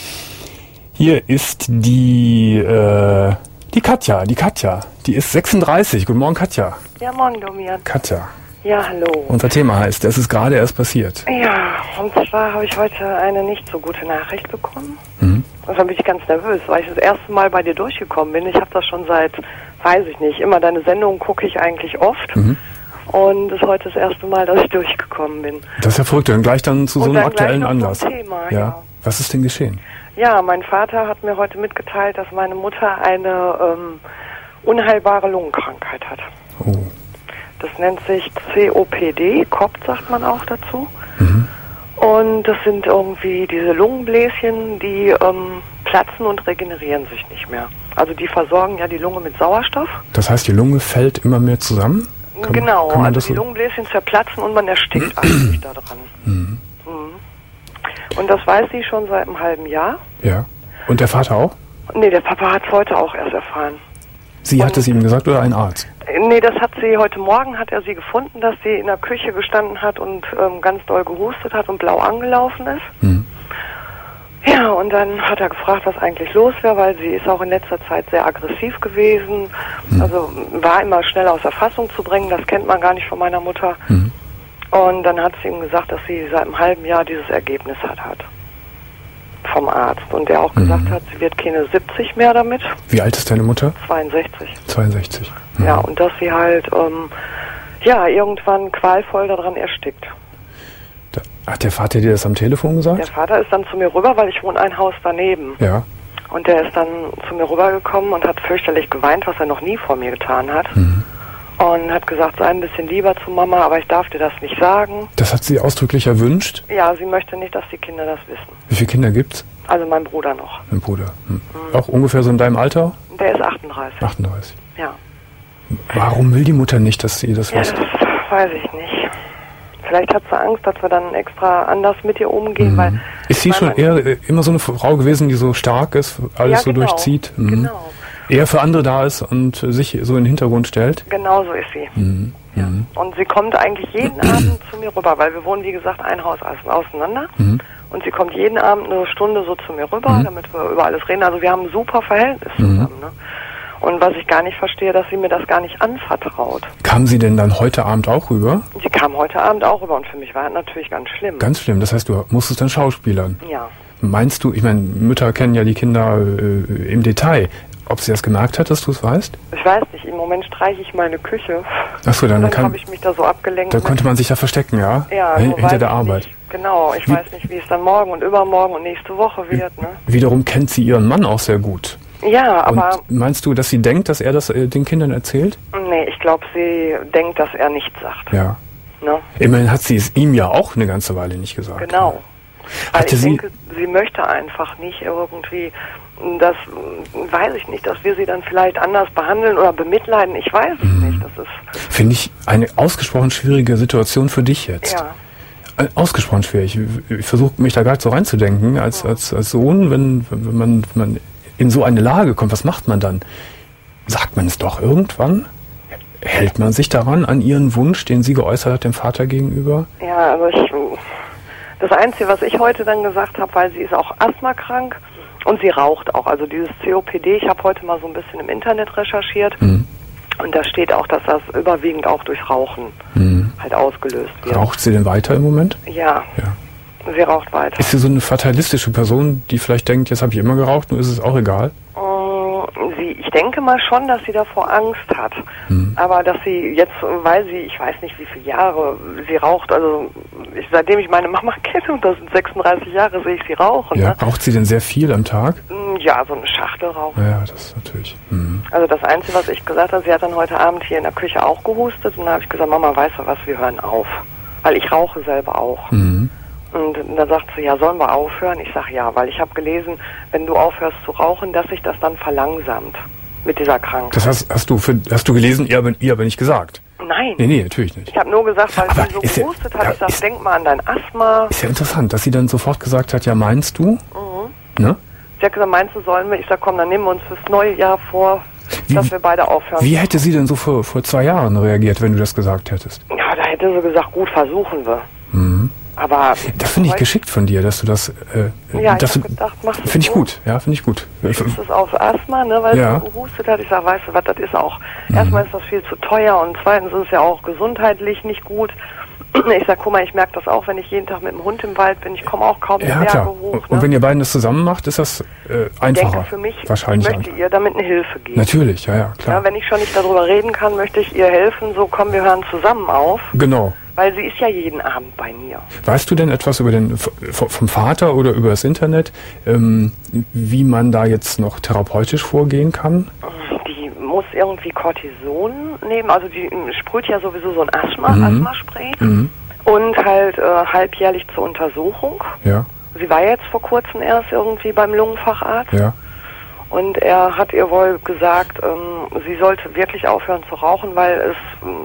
Hier ist die... Äh, Die Katja, die Katja, die ist sechsunddreißig. Guten Morgen, Katja. Ja, morgen, Domian. Katja. Ja, hallo. Unser Thema heißt, es ist gerade erst passiert. Ja, und zwar habe ich heute eine nicht so gute Nachricht bekommen. Mhm. Und dann bin ich ganz nervös, weil ich das erste Mal bei dir durchgekommen bin. Ich habe das schon seit, weiß ich nicht, immer deine Sendungen gucke ich eigentlich oft. Mhm. Und es ist heute das erste Mal, dass ich durchgekommen bin. Das ist ja verrückt, dann gleich dann zu und so einem dann aktuellen gleich noch Anlass. So ein Thema, ja. ja. Was ist denn geschehen? Ja, mein Vater hat mir heute mitgeteilt, dass meine Mutter eine ähm, unheilbare Lungenkrankheit hat. Oh. Das nennt sich C O P D, C O P sagt man auch dazu. Mhm. Und das sind irgendwie diese Lungenbläschen, die ähm, platzen und regenerieren sich nicht mehr. Also die versorgen ja die Lunge mit Sauerstoff. Das heißt, die Lunge fällt immer mehr zusammen? Kann, genau, kann also das die so? Lungenbläschen zerplatzen und man erstickt eigentlich da dran. Mhm. Mhm. Und das weiß sie schon seit einem halben Jahr. Ja. Und der Vater auch? Nee, der Papa hat es heute auch erst erfahren. Sie und hat es ihm gesagt oder ein Arzt? Nee, das hat sie, heute Morgen hat er sie gefunden, dass sie in der Küche gestanden hat und ähm, ganz doll gehustet hat und blau angelaufen ist. Mhm. Ja, und dann hat er gefragt, was eigentlich los wäre, weil sie ist auch in letzter Zeit sehr aggressiv gewesen. Mhm. Also war immer schnell aus der Fassung zu bringen, das kennt man gar nicht von meiner Mutter. Mhm. Und dann hat sie ihm gesagt, dass sie seit einem halben Jahr dieses Ergebnis hat, hat. Vom Arzt. Und der auch gesagt mhm. hat, sie wird keine siebzig mehr damit. Wie alt ist deine Mutter? zweiundsechzig. zweiundsechzig. Mhm. Ja, und dass sie halt, ähm, ja, irgendwann qualvoll daran erstickt. Da, hat der Vater dir das am Telefon gesagt? Der Vater ist dann zu mir rüber, weil ich wohne ein Haus daneben. Ja. Und der ist dann zu mir rübergekommen und hat fürchterlich geweint, was er noch nie vor mir getan hat. Mhm. Und hat gesagt, sei ein bisschen lieber zu Mama, aber ich darf dir das nicht sagen. Das hat sie ausdrücklich erwünscht? Ja, sie möchte nicht, dass die Kinder das wissen. Wie viele Kinder gibt's? Also mein Bruder noch. Mein Bruder. Hm. Mhm. Auch ungefähr so in deinem Alter? Der ist achtunddreißig. achtunddreißig. Ja. Warum will die Mutter nicht, dass sie das ja, weiß? Das weiß ich nicht. Vielleicht hat sie Angst, dass wir dann extra anders mit ihr umgehen, mhm. weil... Ist sie schon eher äh, immer so eine Frau gewesen, die so stark ist, alles ja, so genau. durchzieht? Mhm. Genau. Eher für andere da ist und sich so in den Hintergrund stellt? Genau so ist sie. Mhm. Ja. Mhm. Und sie kommt eigentlich jeden Abend zu mir rüber, weil wir wohnen, wie gesagt, ein Haus auseinander. Mhm. Und sie kommt jeden Abend eine Stunde so zu mir rüber, mhm. damit wir über alles reden. Also wir haben ein super Verhältnis mhm. zusammen. Ne? Und was ich gar nicht verstehe, dass sie mir das gar nicht anvertraut. Kam sie denn dann heute Abend auch rüber? Sie kam heute Abend auch rüber und für mich war das natürlich ganz schlimm. Ganz schlimm, das heißt, du musstest dann schauspielern. Ja. Meinst du, ich meine, Mütter kennen ja die Kinder äh, im Detail. Ob sie das gemerkt hat, dass du es weißt? Ich weiß nicht, im Moment streiche ich meine Küche. Achso, dann, dann kann, habe ich mich da so abgelenkt. Da konnte man sich da verstecken, ja? Ja, H- so hinter der Arbeit. Nicht. Genau, ich wie, weiß nicht, wie es dann morgen und übermorgen und nächste Woche wird. Ne? Wiederum kennt sie ihren Mann auch sehr gut. Ja, aber... Und meinst du, dass sie denkt, dass er das äh, den Kindern erzählt? Nee, ich glaube, sie denkt, dass er nichts sagt. Ja. Ne? Immerhin hat sie es ihm ja auch eine ganze Weile nicht gesagt. Genau. Weil Hatte ich sie denke, sie möchte einfach nicht irgendwie, das weiß ich nicht, dass wir sie dann vielleicht anders behandeln oder bemitleiden. Ich weiß es mhm. nicht. Das ist Finde ich eine ausgesprochen schwierige Situation für dich jetzt. Ja. Ausgesprochen schwierig. Ich, ich versuche mich da gerade so reinzudenken, als, ja. als, als Sohn, wenn, wenn, man, wenn man in so eine Lage kommt, was macht man dann? Sagt man es doch irgendwann? Hält man sich daran, an ihren Wunsch, den sie geäußert hat, dem Vater gegenüber? Ja, also ich... Das Einzige, was ich heute dann gesagt habe, weil sie ist auch asthmakrank und sie raucht auch. Also dieses C O P D, ich habe heute mal so ein bisschen im Internet recherchiert mhm. und da steht auch, dass das überwiegend auch durch Rauchen mhm. halt ausgelöst wird. Raucht sie denn weiter im Moment? Ja, ja. Sie raucht weiter. Ist sie so eine fatalistische Person, die vielleicht denkt, jetzt habe ich immer geraucht, nur ist es auch egal? Sie, ich denke mal schon, dass sie davor Angst hat. Hm. Aber dass sie jetzt, weil sie, ich weiß nicht, wie viele Jahre sie raucht, also ich, seitdem ich meine Mama kenne, und das sind sechsunddreißig Jahre, sehe ich sie rauchen. Ja, ne? Raucht sie denn sehr viel am Tag? Ja, so eine Schachtel rauchen. Ja, das ist natürlich. Hm. Also das Einzige, was ich gesagt habe, sie hat dann heute Abend hier in der Küche auch gehustet und dann habe ich gesagt, Mama, weißt du was, wir hören auf. Weil ich rauche selber auch. Hm. Und dann sagt sie, ja, sollen wir aufhören? Ich sage, ja, weil ich habe gelesen, wenn du aufhörst zu rauchen, dass sich das dann verlangsamt mit dieser Krankheit. Das hast, hast, du, für, hast du gelesen, ihr aber, ihr aber nicht gesagt? Nein. Nee, nee, natürlich nicht. Ich habe nur gesagt, weil aber sie so gehustet ja, hat, ich sage, denk mal an dein Asthma. Ist ja interessant, dass sie dann sofort gesagt hat, ja, meinst du? Mhm. Ne? Sie hat gesagt, meinst du, sollen wir? Ich sage, komm, dann nehmen wir uns fürs neue Jahr vor, wie, dass wir beide aufhören. Wie hätte sie denn so vor, vor zwei Jahren reagiert, wenn du das gesagt hättest? Ja, da hätte sie gesagt, gut, versuchen wir. Mhm. Aber das finde ich geschickt von dir, dass du das. Äh, ja, das ich habe gedacht, mach das. Finde ich gut, ja, finde ich gut. Das ist auf Asthma, ne, weil ja. sie gehustet hat. Ich sage, weißt du was, das ist auch. Mhm. Erstmal ist das viel zu teuer und zweitens ist es ja auch gesundheitlich nicht gut. Ich sage, guck mal, ich merke das auch, wenn ich jeden Tag mit dem Hund im Wald bin. Ich komme auch kaum die ja, Berge klar. hoch. Und, ne? und wenn ihr beiden das zusammen macht, ist das äh, einfacher. Ich denke, für mich, wahrscheinlich ich möchte ihr damit eine Hilfe geben. Natürlich, ja, ja, klar. Ja, wenn ich schon nicht darüber reden kann, möchte ich ihr helfen. So, komm, wir hören zusammen auf. Genau. Weil sie ist ja jeden Abend bei mir. Weißt du denn etwas über den vom Vater oder über das Internet, ähm, wie man da jetzt noch therapeutisch vorgehen kann? Die muss irgendwie Cortison nehmen. Also die sprüht ja sowieso so ein Asthma, mhm. Asthmaspray. Mhm. Und halt äh, halbjährlich zur Untersuchung. Ja. Sie war jetzt vor kurzem erst irgendwie beim Lungenfacharzt. Ja. Und er hat ihr wohl gesagt, ähm, sie sollte wirklich aufhören zu rauchen, weil es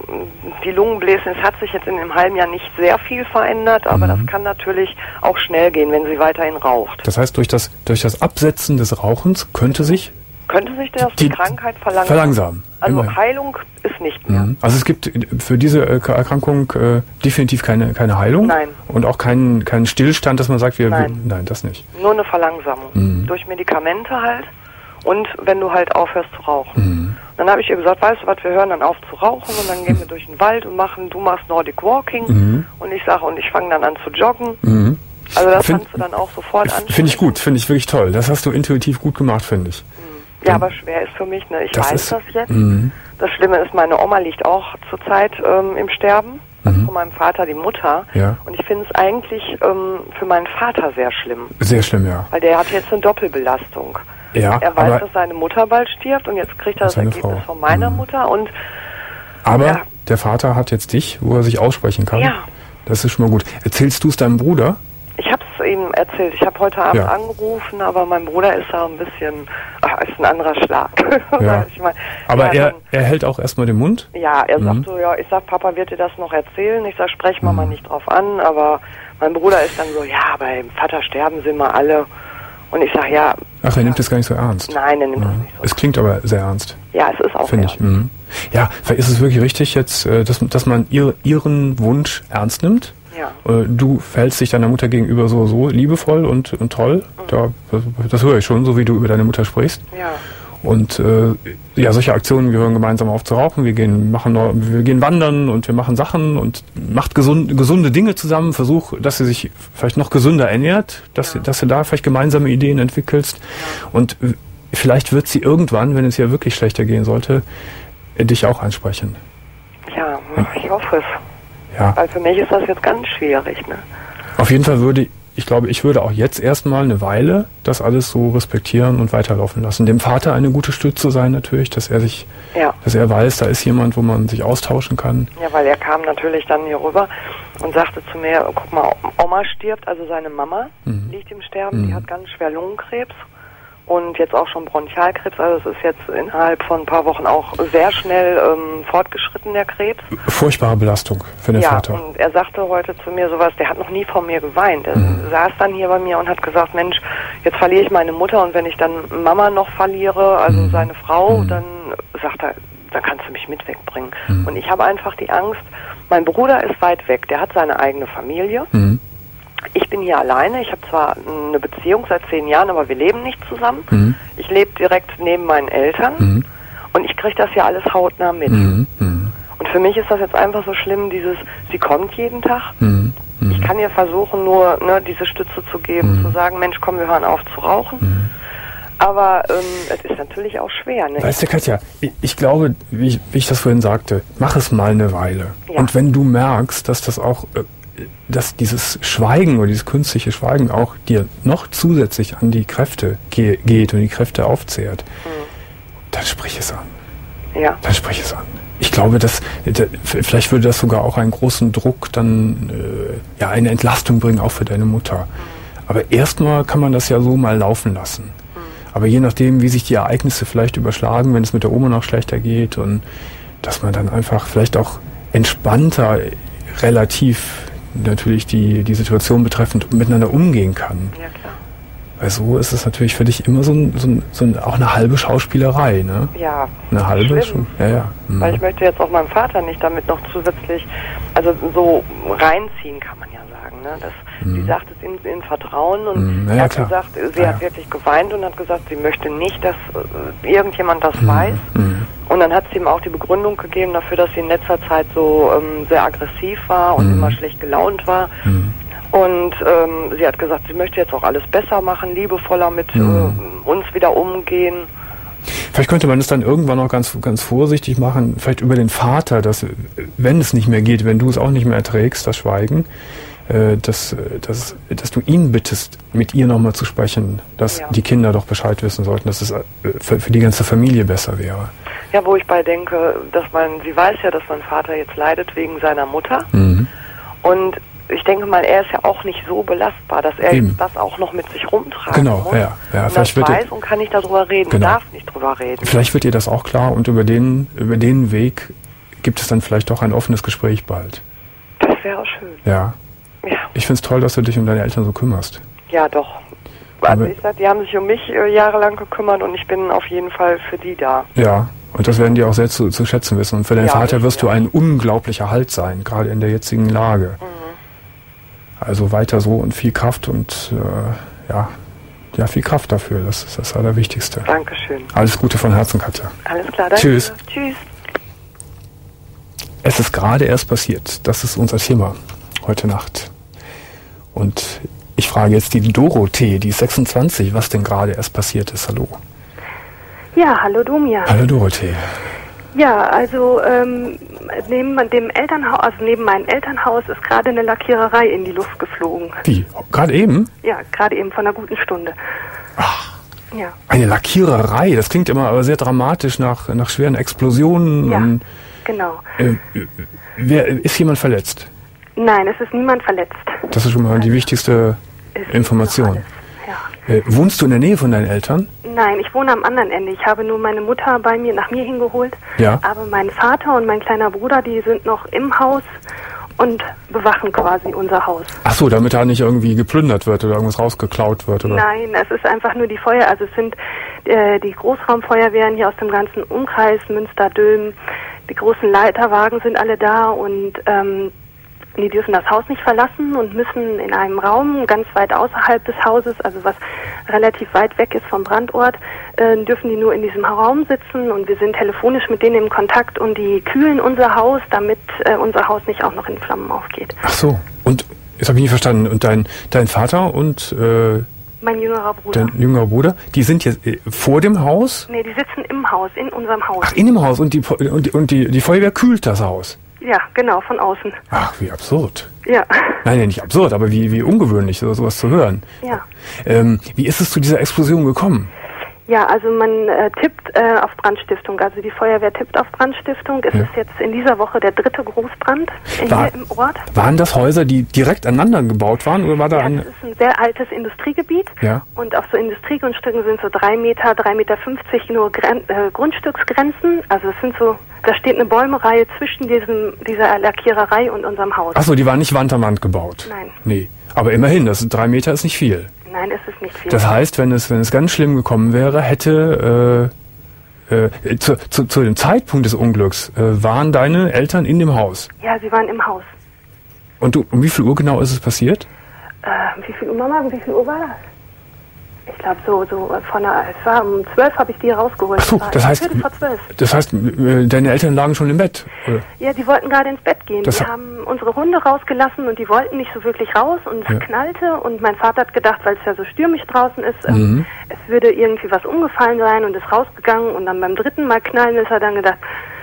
die Lungenbläschen, es hat sich jetzt in einem halben Jahr nicht sehr viel verändert, aber mhm. das kann natürlich auch schnell gehen, wenn sie weiterhin raucht. Das heißt, durch das durch das Absetzen des Rauchens könnte sich könnte sich erst die, die Krankheit verlangsamen. Verlangsamen. Also immerhin. Heilung ist nicht mehr. Mhm. Also es gibt für diese Erkrankung äh, definitiv keine, keine Heilung. Nein. Und auch keinen keinen Stillstand, dass man sagt, wir, nein. wir nein, das nicht. Nur eine Verlangsamung. Mhm. Durch Medikamente halt und wenn du halt aufhörst zu rauchen. Mhm. Dann habe ich ihr gesagt, weißt du was, wir hören dann auf zu rauchen und dann gehen wir durch den Wald und machen, du machst Nordic Walking mhm. und ich sage, und ich fange dann an zu joggen. Mhm. Also das find, kannst du dann auch sofort anschauen. Finde ich gut, finde ich wirklich toll. Das hast du intuitiv gut gemacht, finde ich. Ja, aber schwer ist für mich, ne? Ich das weiß ist, das jetzt. Mhm. Das Schlimme ist, meine Oma liegt auch zurzeit ähm, im Sterben. Also mhm. von meinem Vater die Mutter. Ja. Und ich finde es eigentlich ähm, für meinen Vater sehr schlimm. Sehr schlimm, ja. Weil der hat jetzt eine Doppelbelastung. Ja, er weiß, dass seine Mutter bald stirbt und jetzt kriegt er das Ergebnis Frau. von meiner mhm. Mutter. Und aber ja. der Vater hat jetzt dich, wo er sich aussprechen kann. Ja. Das ist schon mal gut. Erzählst du es deinem Bruder? Ich habe es ihm erzählt. Ich habe heute Abend ja. angerufen, aber mein Bruder ist da ein bisschen, ach, ist ein anderer Schlag. Ja. ich mein, aber ja, er, dann, er hält auch erstmal den Mund? Ja, er mhm. sagt so, ja, ich sag, Papa wird dir das noch erzählen. Ich sag, sprech Mama mhm. nicht drauf an, aber mein Bruder ist dann so, ja, beim Vater sterben sind wir alle. Und ich sag, ja. Ach, er ja, nimmt das gar nicht so ernst? Nein, er nimmt ja. das nicht so Es klingt aber sehr ernst. Ja, es ist auch Finde ich. Mhm. Ja, vielleicht ist es wirklich richtig jetzt, dass, dass man ihr, ihren Wunsch ernst nimmt. Ja. Du verhältst dich deiner Mutter gegenüber so, so liebevoll und, und toll. Mhm. Da, das, das höre ich schon, so wie du über deine Mutter sprichst. Ja. Und äh, ja, solche Aktionen, wir hören gemeinsam auf zu rauchen, wir gehen, machen, wir gehen wandern und wir machen Sachen und macht gesund, gesunde Dinge zusammen, versuch, dass sie sich vielleicht noch gesünder ernährt, dass, ja. dass du da vielleicht gemeinsame Ideen entwickelst. Ja. Und vielleicht wird sie irgendwann, wenn es ihr wirklich schlechter gehen sollte, dich auch ansprechen. Ja, ich hoffe es. Ja. Weil für mich ist das jetzt ganz schwierig. Ne? Auf jeden Fall würde, ich glaube, ich würde auch jetzt erstmal eine Weile das alles so respektieren und weiterlaufen lassen. Dem Vater eine gute Stütze sein natürlich, dass er sich, ja. dass er weiß, da ist jemand, wo man sich austauschen kann. Ja, weil er kam natürlich dann hier rüber und sagte zu mir, guck mal, Oma stirbt, also seine Mama mhm. liegt im Sterben, mhm. die hat ganz schwer Lungenkrebs. Und jetzt auch schon Bronchialkrebs, also es ist jetzt innerhalb von ein paar Wochen auch sehr schnell ähm, fortgeschritten, der Krebs. Furchtbare Belastung für den ja, Vater. Ja, und er sagte heute zu mir sowas, der hat noch nie vor mir geweint. Er mhm. saß dann hier bei mir und hat gesagt, Mensch, jetzt verliere ich meine Mutter und wenn ich dann Mama noch verliere, also mhm. seine Frau, mhm. dann sagt er, dann kannst du mich mit wegbringen. Mhm. Und ich habe einfach die Angst, mein Bruder ist weit weg, der hat seine eigene Familie. Mhm. Ich bin hier alleine. Ich habe zwar eine Beziehung seit zehn Jahren, aber wir leben nicht zusammen. Mhm. Ich lebe direkt neben meinen Eltern mhm. und ich kriege das ja alles hautnah mit. Mhm. Und für mich ist das jetzt einfach so schlimm, dieses, sie kommt jeden Tag. Mhm. Ich kann ihr versuchen, nur ne, diese Stütze zu geben, mhm. zu sagen, Mensch, komm, wir hören auf zu rauchen. Mhm. Aber ähm, es ist natürlich auch schwer. Ne? Weißt du, Katja, ich, ich glaube, wie ich, wie ich das vorhin sagte, mach es mal eine Weile. Ja. Und wenn du merkst, dass das auch... Äh, dass dieses Schweigen oder dieses künstliche Schweigen auch dir noch zusätzlich an die Kräfte ge- geht und die Kräfte aufzehrt, mhm. dann sprich es an. Ja. Dann sprich es an. Ich glaube, dass vielleicht würde das sogar auch einen großen Druck dann, äh, ja, eine Entlastung bringen, auch für deine Mutter. Mhm. Aber erstmal kann man das ja so mal laufen lassen. Mhm. Aber je nachdem, wie sich die Ereignisse vielleicht überschlagen, wenn es mit der Oma noch schlechter geht und dass man dann einfach vielleicht auch entspannter relativ natürlich die, die Situation betreffend miteinander umgehen kann. Ja, klar. Weil so ist es natürlich für dich immer so, ein, so, ein, so ein, auch eine halbe Schauspielerei, ne? Ja. Eine halbe? Schlimm. Ja, ja. Mhm. Weil ich möchte jetzt auch meinem Vater nicht damit noch zusätzlich, also so reinziehen kann man ja sagen, ne? Das, mhm. Sie sagt es in, in Vertrauen und mhm. ja, er hat klar. gesagt, sie ja, hat ja. wirklich geweint und hat gesagt, sie möchte nicht, dass äh, irgendjemand das mhm. weiß. Mhm. Und dann hat sie ihm auch die Begründung gegeben dafür, dass sie in letzter Zeit so ähm, sehr aggressiv war und mhm. immer schlecht gelaunt war. Mhm. Und ähm, sie hat gesagt, sie möchte jetzt auch alles besser machen, liebevoller mit mhm. äh, uns wieder umgehen. Vielleicht könnte man es dann irgendwann auch ganz, ganz vorsichtig machen, vielleicht über den Vater, dass, wenn es nicht mehr geht, wenn du es auch nicht mehr erträgst, das Schweigen, äh, dass, dass, dass du ihn bittest, mit ihr nochmal zu sprechen, dass ja. die Kinder doch Bescheid wissen sollten, dass es für, für die ganze Familie besser wäre. Ja, wo ich bei denke, dass man, sie weiß ja, dass mein Vater jetzt leidet wegen seiner Mutter. Mhm. Und ich denke mal, er ist ja auch nicht so belastbar, dass er Eben. jetzt das auch noch mit sich rumtragen genau, muss. Ja, ja. Und Vielleicht das wird weiß ihr, und kann nicht darüber reden, genau. darf nicht drüber reden. Vielleicht wird ihr das auch klar und über den, über den Weg gibt es dann vielleicht auch ein offenes Gespräch bald. Das wäre schön. Ja. Ja. Ich finde es toll, dass du dich um deine Eltern so kümmerst. Ja, doch. Also ich sag, die haben sich um mich äh, jahrelang gekümmert und ich bin auf jeden Fall für die da. Ja, und das werden die auch sehr zu, zu schätzen wissen. Und für deinen ja, Vater wirst ja. du ein unglaublicher Halt sein, gerade in der jetzigen Lage. Mhm. Also weiter so und viel Kraft und äh, ja, ja, viel Kraft dafür. Das ist das Allerwichtigste. Dankeschön. Alles Gute von Herzen, Katja. Alles klar, danke. Tschüss. Tschüss. Es ist gerade erst passiert. Das ist unser Thema heute Nacht. Und ich frage jetzt die Dorothee, die ist sechsundzwanzig, was denn gerade erst passiert ist. Hallo. Ja, hallo Domja. Hallo Dorothee. Ja, also ähm, neben dem Elternhaus, also neben meinem Elternhaus ist gerade eine Lackiererei in die Luft geflogen. Wie? Gerade eben? Ja, gerade eben vor einer guten Stunde. Ach. Ja. Eine Lackiererei, das klingt immer aber sehr dramatisch nach, nach schweren Explosionen. Ja, und, genau. Äh, wer, ist jemand verletzt? Nein, es ist niemand verletzt. Das ist schon mal die wichtigste ist Information. Ja. Äh, wohnst du in der Nähe von deinen Eltern? Nein, ich wohne am anderen Ende. Ich habe nur meine Mutter bei mir, nach mir hingeholt. Ja. Aber mein Vater und mein kleiner Bruder, die sind noch im Haus und bewachen quasi unser Haus. Ach so, damit da nicht irgendwie geplündert wird oder irgendwas rausgeklaut wird, oder? Nein, es ist einfach nur die Feuer, also es sind äh, die Großraumfeuerwehren hier aus dem ganzen Umkreis, Münster, Dülmen, die großen Leiterwagen sind alle da und ähm, die dürfen das Haus nicht verlassen und müssen in einem Raum ganz weit außerhalb des Hauses, also was relativ weit weg ist vom Brandort, äh, dürfen die nur in diesem Raum sitzen und wir sind telefonisch mit denen im Kontakt und die kühlen unser Haus, damit äh, unser Haus nicht auch noch in Flammen aufgeht. Ach so, und jetzt habe ich nicht verstanden, und dein, dein Vater und äh, mein jüngerer Bruder. dein jüngerer Bruder, die sind jetzt äh, vor dem Haus? Nee, die sitzen im Haus, in unserem Haus. Ach, in dem Haus und die, und die, und die, die Feuerwehr kühlt das Haus? Ja, genau, von außen. Ach, wie absurd. Ja. Nein, nicht absurd, aber wie, wie ungewöhnlich, so, sowas zu hören. Ja. Ähm, wie ist es zu dieser Explosion gekommen? Ja, also man äh, tippt äh, auf Brandstiftung. Also die Feuerwehr tippt auf Brandstiftung. Es ja. ist jetzt in dieser Woche der dritte Großbrand äh, war, hier im Ort. Waren das Häuser, die direkt aneinander gebaut waren? Oder war da ja, ein... es ist ein sehr altes Industriegebiet. Ja. Und auf so Industriegrundstücken sind so drei Meter, drei Meter fünfzig nur Gren äh, Grundstücksgrenzen. Also es sind so, da steht eine Bäumereihe zwischen diesem, dieser Lackiererei und unserem Haus. Ach so, die waren nicht Wand an Wand gebaut? Nein. Nee. Aber immerhin, das sind drei Meter ist nicht viel. Nein, es ist nicht viel. Das heißt, wenn es, wenn es ganz schlimm gekommen wäre, hätte äh, äh, zu, zu, zu dem Zeitpunkt des Unglücks äh, waren deine Eltern in dem Haus? Ja, sie waren im Haus. Und du, um wie viel Uhr genau ist es passiert? Äh, wie viel Uhr, Mama? Wie viel Uhr war das? Ich glaube so, so von der, es war um zwölf habe ich die rausgeholt. Ach so, das heißt, Viertel vor zwölf. Das heißt, deine Eltern lagen schon im Bett? Oder? Ja, die wollten gerade ins Bett gehen. Das wir haben unsere Hunde rausgelassen und die wollten nicht so wirklich raus und es ja. knallte und mein Vater hat gedacht, weil es ja so stürmisch draußen ist, mhm. ähm, es würde irgendwie was umgefallen sein und ist rausgegangen und dann beim dritten Mal knallen ist er dann gedacht,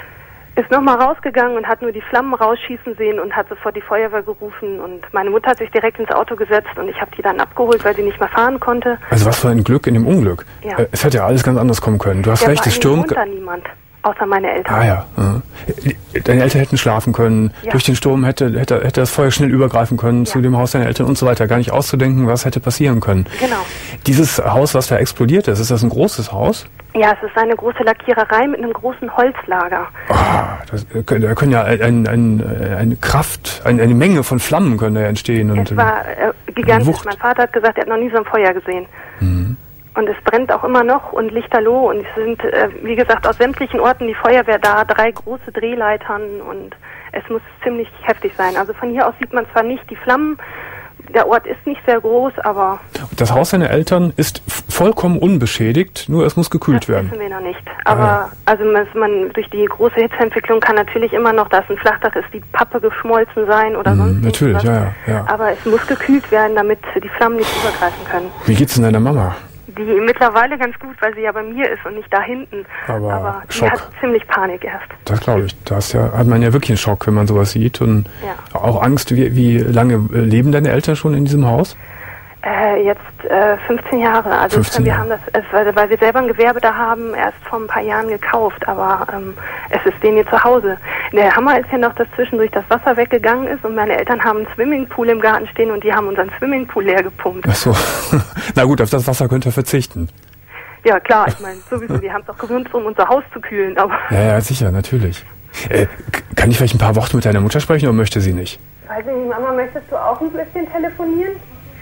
ist nochmal rausgegangen und hat nur die Flammen rausschießen sehen und hat sofort die Feuerwehr gerufen und meine Mutter hat sich direkt ins Auto gesetzt und ich habe die dann abgeholt, weil sie nicht mehr fahren konnte. Also was für ein Glück in dem Unglück. Ja. Es hätte ja alles ganz anders kommen können. Du hast ja, recht, es stürmt. Da niemand, außer meine Eltern. Ah ja. ja. Deine Eltern hätten schlafen können. Ja. Durch den Sturm hätte, hätte, hätte das Feuer schnell übergreifen können ja. zu dem Haus deiner Eltern und so weiter. Gar nicht auszudenken, was hätte passieren können. Genau. Dieses Haus, was da explodiert ist, ist das ein großes Haus? Ja, es ist eine große Lackiererei mit einem großen Holzlager. Oh, das, da können ja ein, ein, eine Kraft, eine, eine Menge von Flammen können da entstehen. Und es war äh, gigantisch. Mein Vater hat gesagt, er hat noch nie so ein Feuer gesehen. Mhm. Und es brennt auch immer noch und lichterloh. Und es sind, äh, wie gesagt, aus sämtlichen Orten die Feuerwehr da, drei große Drehleitern und es muss ziemlich heftig sein. Also von hier aus sieht man zwar nicht die Flammen, der Ort ist nicht sehr groß, aber... Das Haus seiner Eltern ist vollkommen unbeschädigt, nur es muss gekühlt das werden. Das wissen wir noch nicht. Aber ah. also man, man durch die große Hitzeentwicklung kann natürlich immer noch, da es ein Flachdach ist, die Pappe geschmolzen sein oder mm, sonst natürlich, was. Ja, ja. Aber es muss gekühlt werden, damit die Flammen nicht übergreifen können. Wie geht's denn deiner Mama? Die mittlerweile ganz gut, weil sie ja bei mir ist und nicht da hinten. Aber, Aber die Schock. hat ziemlich Panik erst. Das glaube ich. Da ja, hat man ja wirklich einen Schock, wenn man sowas sieht. Und ja. auch Angst. Wie, wie lange leben deine Eltern schon in diesem Haus? Äh, jetzt äh, fünfzehn Jahre. Also fünfzehn wir Jahre. haben das, es, weil, weil wir selber ein Gewerbe da haben, erst vor ein paar Jahren gekauft. Aber ähm, es ist denen hier zu Hause. Der Hammer ist ja noch, dass zwischendurch das Wasser weggegangen ist und meine Eltern haben einen Swimmingpool im Garten stehen und die haben unseren Swimmingpool leer gepumpt. Ach so. Na gut, auf das Wasser könnt ihr verzichten. Ja klar, ich meine sowieso, wir haben es auch gewünscht, um unser Haus zu kühlen. Aber ja, ja, sicher, natürlich. Äh, kann ich vielleicht ein paar Worte mit deiner Mutter sprechen oder möchte sie nicht? Weiß ich nicht, Mama, möchtest du auch ein bisschen telefonieren?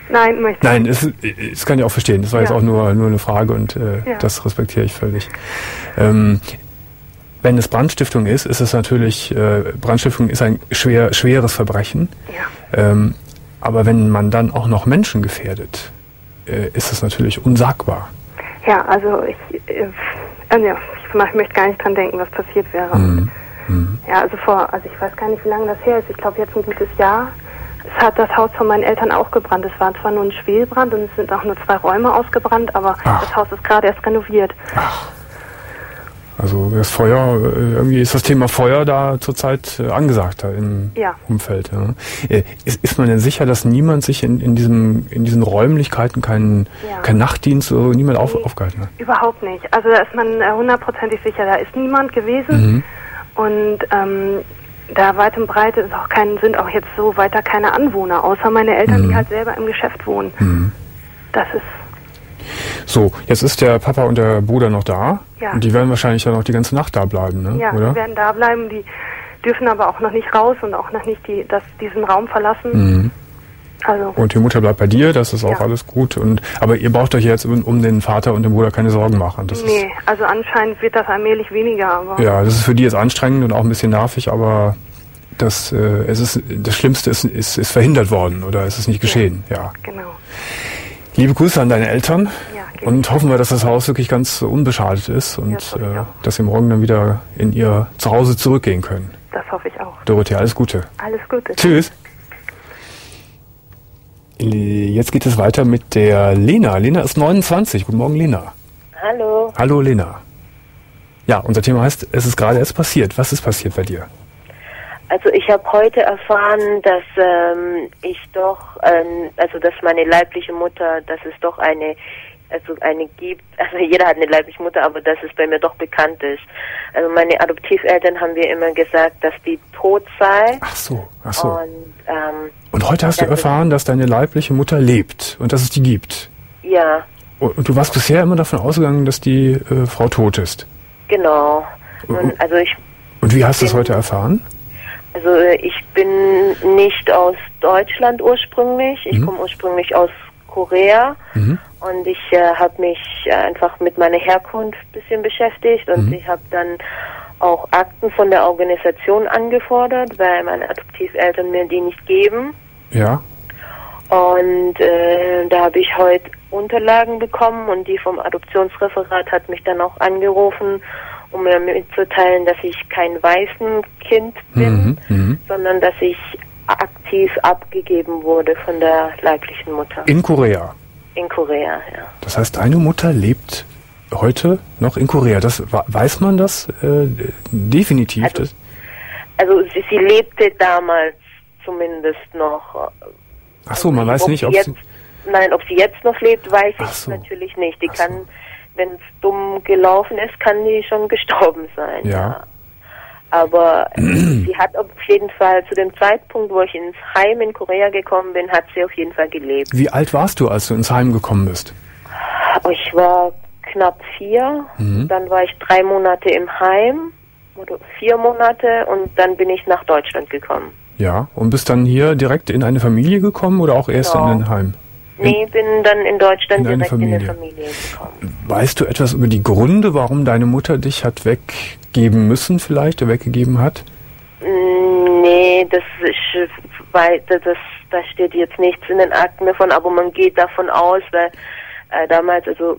Nein, möchte ich Nein, es, es kann ich auch verstehen. Das war ja. jetzt auch nur, nur eine Frage und äh, ja. das respektiere ich völlig. Ähm, wenn es Brandstiftung ist, ist es natürlich, äh, Brandstiftung ist ein schwer, schweres Verbrechen. Ja. Ähm, aber wenn man dann auch noch Menschen gefährdet, äh, ist es natürlich unsagbar. Ja, also ich, äh, äh, ja, ich möchte gar nicht dran denken, was passiert wäre. Mhm. Mhm. Ja, also vor, also ich weiß gar nicht, wie lange das her ist. Ich glaube jetzt ein gutes Jahr. Es hat das Haus von meinen Eltern auch gebrannt. Es war zwar nur ein Schwelbrand und es sind auch nur zwei Räume ausgebrannt, aber Ach. das Haus ist gerade erst renoviert. Ach. Also das Feuer, irgendwie ist das Thema Feuer da zurzeit angesagt da im ja. Umfeld. Ja. Ist, ist man denn sicher, dass niemand sich in, in, diesem, in diesen Räumlichkeiten, keinen ja. kein Nachtdienst oder niemand nee, auf, aufgehalten hat? Überhaupt nicht. Also da ist man hundertprozentig sicher, da ist niemand gewesen. Mhm. Und ähm, da weit und breit ist auch kein, sind auch jetzt so weiter keine Anwohner, außer meine Eltern, mhm. die halt selber im Geschäft wohnen. Mhm. Das ist... So, jetzt ist der Papa und der Bruder noch da. Ja. Und die werden wahrscheinlich dann auch die ganze Nacht da bleiben, ne? Ja, oder? Die werden da bleiben. Die dürfen aber auch noch nicht raus und auch noch nicht die, das, diesen Raum verlassen. Mhm. Also. Und die Mutter bleibt bei dir, das ist auch ja. alles gut. Und aber ihr braucht euch jetzt um, um den Vater und den Bruder keine Sorgen machen. Das nee, ist, also anscheinend wird das allmählich weniger. Aber ja, das ist für die jetzt anstrengend und auch ein bisschen nervig, aber das, äh, es ist, das Schlimmste ist, ist, ist verhindert worden oder es ist nicht geschehen. Ja, ja. Genau. Liebe Grüße an deine Eltern ja, und hoffen wir, dass das Haus wirklich ganz unbeschadet ist und ja, äh, dass sie morgen dann wieder in ihr Zuhause zurückgehen können. Das hoffe ich auch. Dorothea, alles Gute. Alles Gute. Tschüss. Jetzt geht es weiter mit der Lena. Lena ist neunundzwanzig. Guten Morgen, Lena. Hallo. Hallo, Lena. Ja, unser Thema heißt, es ist gerade erst passiert. Was ist passiert bei dir? Also ich habe heute erfahren, dass ähm, ich doch, ähm, also dass meine leibliche Mutter, dass es doch eine, also eine gibt, also jeder hat eine leibliche Mutter, aber dass es bei mir doch bekannt ist. Also meine Adoptiveltern haben mir immer gesagt, dass die tot sei. Ach so, ach so. Und, ähm, und heute hast du erfahren, dass deine leibliche Mutter lebt und dass es die gibt. Ja. Und, und du warst bisher immer davon ausgegangen, dass die äh, Frau tot ist. Genau. Und, also ich und wie hast du es heute erfahren? Also ich bin nicht aus Deutschland ursprünglich, ich mhm. komme ursprünglich aus Korea mhm. und ich äh, habe mich äh, einfach mit meiner Herkunft ein bisschen beschäftigt und mhm. ich habe dann auch Akten von der Organisation angefordert, weil meine Adoptiveltern mir die nicht geben. Ja. Und äh, da habe ich heute Unterlagen bekommen und die vom Adoptionsreferat hat mich dann auch angerufen, um mir mitzuteilen, dass ich kein weißen Kind bin, mhm, sondern dass ich aktiv abgegeben wurde von der leiblichen Mutter. In Korea? In Korea, ja. Das heißt, deine Mutter lebt heute noch in Korea. Das weiß man das äh, definitiv? Also, das? also sie, sie lebte damals zumindest noch. Ach so, man weiß nicht, ob jetzt, sie... Nein, ob sie jetzt noch lebt, weiß ich so. natürlich nicht. Die Ach kann... So. Wenn es dumm gelaufen ist, kann die schon gestorben sein. Ja. ja. Aber sie hat auf jeden Fall zu dem Zeitpunkt, wo ich ins Heim in Korea gekommen bin, hat sie auf jeden Fall gelebt. Wie alt warst du, als du ins Heim gekommen bist? Ich war knapp vier. Mhm. Dann war ich drei Monate im Heim oder vier Monate und dann bin ich nach Deutschland gekommen. Ja, und bist dann hier direkt in eine Familie gekommen oder auch erst genau. in ein Heim? Nee, bin dann in Deutschland in direkt Familie. in eine Familie gekommen. Weißt du etwas über die Gründe, warum deine Mutter dich hat weggeben müssen vielleicht, oder weggegeben hat? Nee, das ist, weil, das, da steht jetzt nichts in den Akten davon, aber man geht davon aus, weil äh, damals, also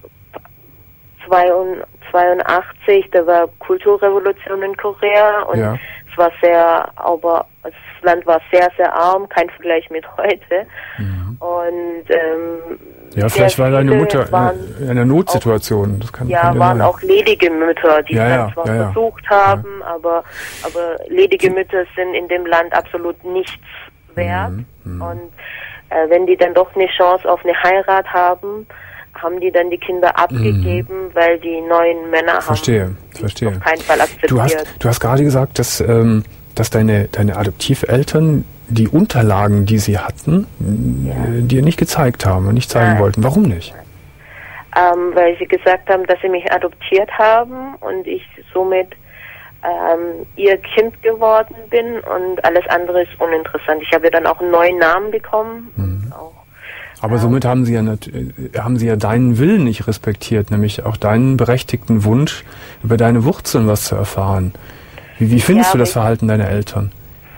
zweiundachtzig, da war Kulturrevolution in Korea und ja. es war sehr, aber das Land war sehr, sehr arm, kein Vergleich mit heute. Mhm. Und ähm, ja, vielleicht war deine Mutter in einer Notsituation. Auch, das kann, ja, kann waren sein. auch ledige Mütter, die ja, dann ja, zwar ja, ja. versucht haben, ja. aber aber ledige Mütter sind in dem Land absolut nichts wert. Mhm. Mhm. Und äh, wenn die dann doch eine Chance auf eine Heirat haben, haben die dann die Kinder abgegeben, mhm. weil die neuen Männer verstehe, haben verstehe. auf keinen Fall akzeptiert. Du hast, du hast gerade gesagt, dass, ähm, dass deine, deine Adoptiveltern die Unterlagen, die sie hatten, ja. äh, dir nicht gezeigt haben und nicht zeigen Nein. wollten. Warum nicht? Ähm, weil sie gesagt haben, dass sie mich adoptiert haben und ich somit ähm, ihr Kind geworden bin und alles andere ist uninteressant. Ich habe dann auch einen neuen Namen bekommen, mhm. auch Aber somit haben sie ja haben sie ja deinen Willen nicht respektiert, nämlich auch deinen berechtigten Wunsch, über deine Wurzeln was zu erfahren. Wie, wie findest ja, du das Verhalten deiner Eltern?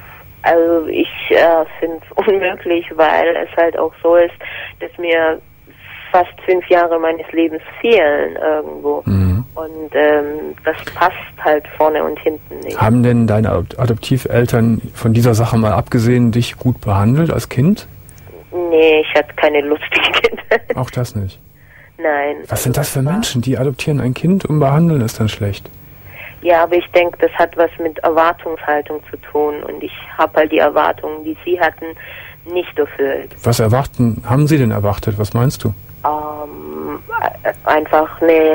Also ich äh, finde es unmöglich, weil es halt auch so ist, dass mir fast fünf Jahre meines Lebens fehlen irgendwo. Mhm. Und ähm, das passt halt vorne und hinten nicht. Haben denn deine Adoptiveltern von dieser Sache mal abgesehen dich gut behandelt als Kind? Nee, ich hatte keine lustigen Kinder. Auch das nicht? Nein. Was also sind das für Menschen, die adoptieren ein Kind und behandeln es dann schlecht? Ja, aber ich denke, das hat was mit Erwartungshaltung zu tun. Und ich habe halt die Erwartungen, die Sie hatten, nicht erfüllt. Was erwarten, haben Sie denn erwartet? Was meinst du? Ähm, einfach eine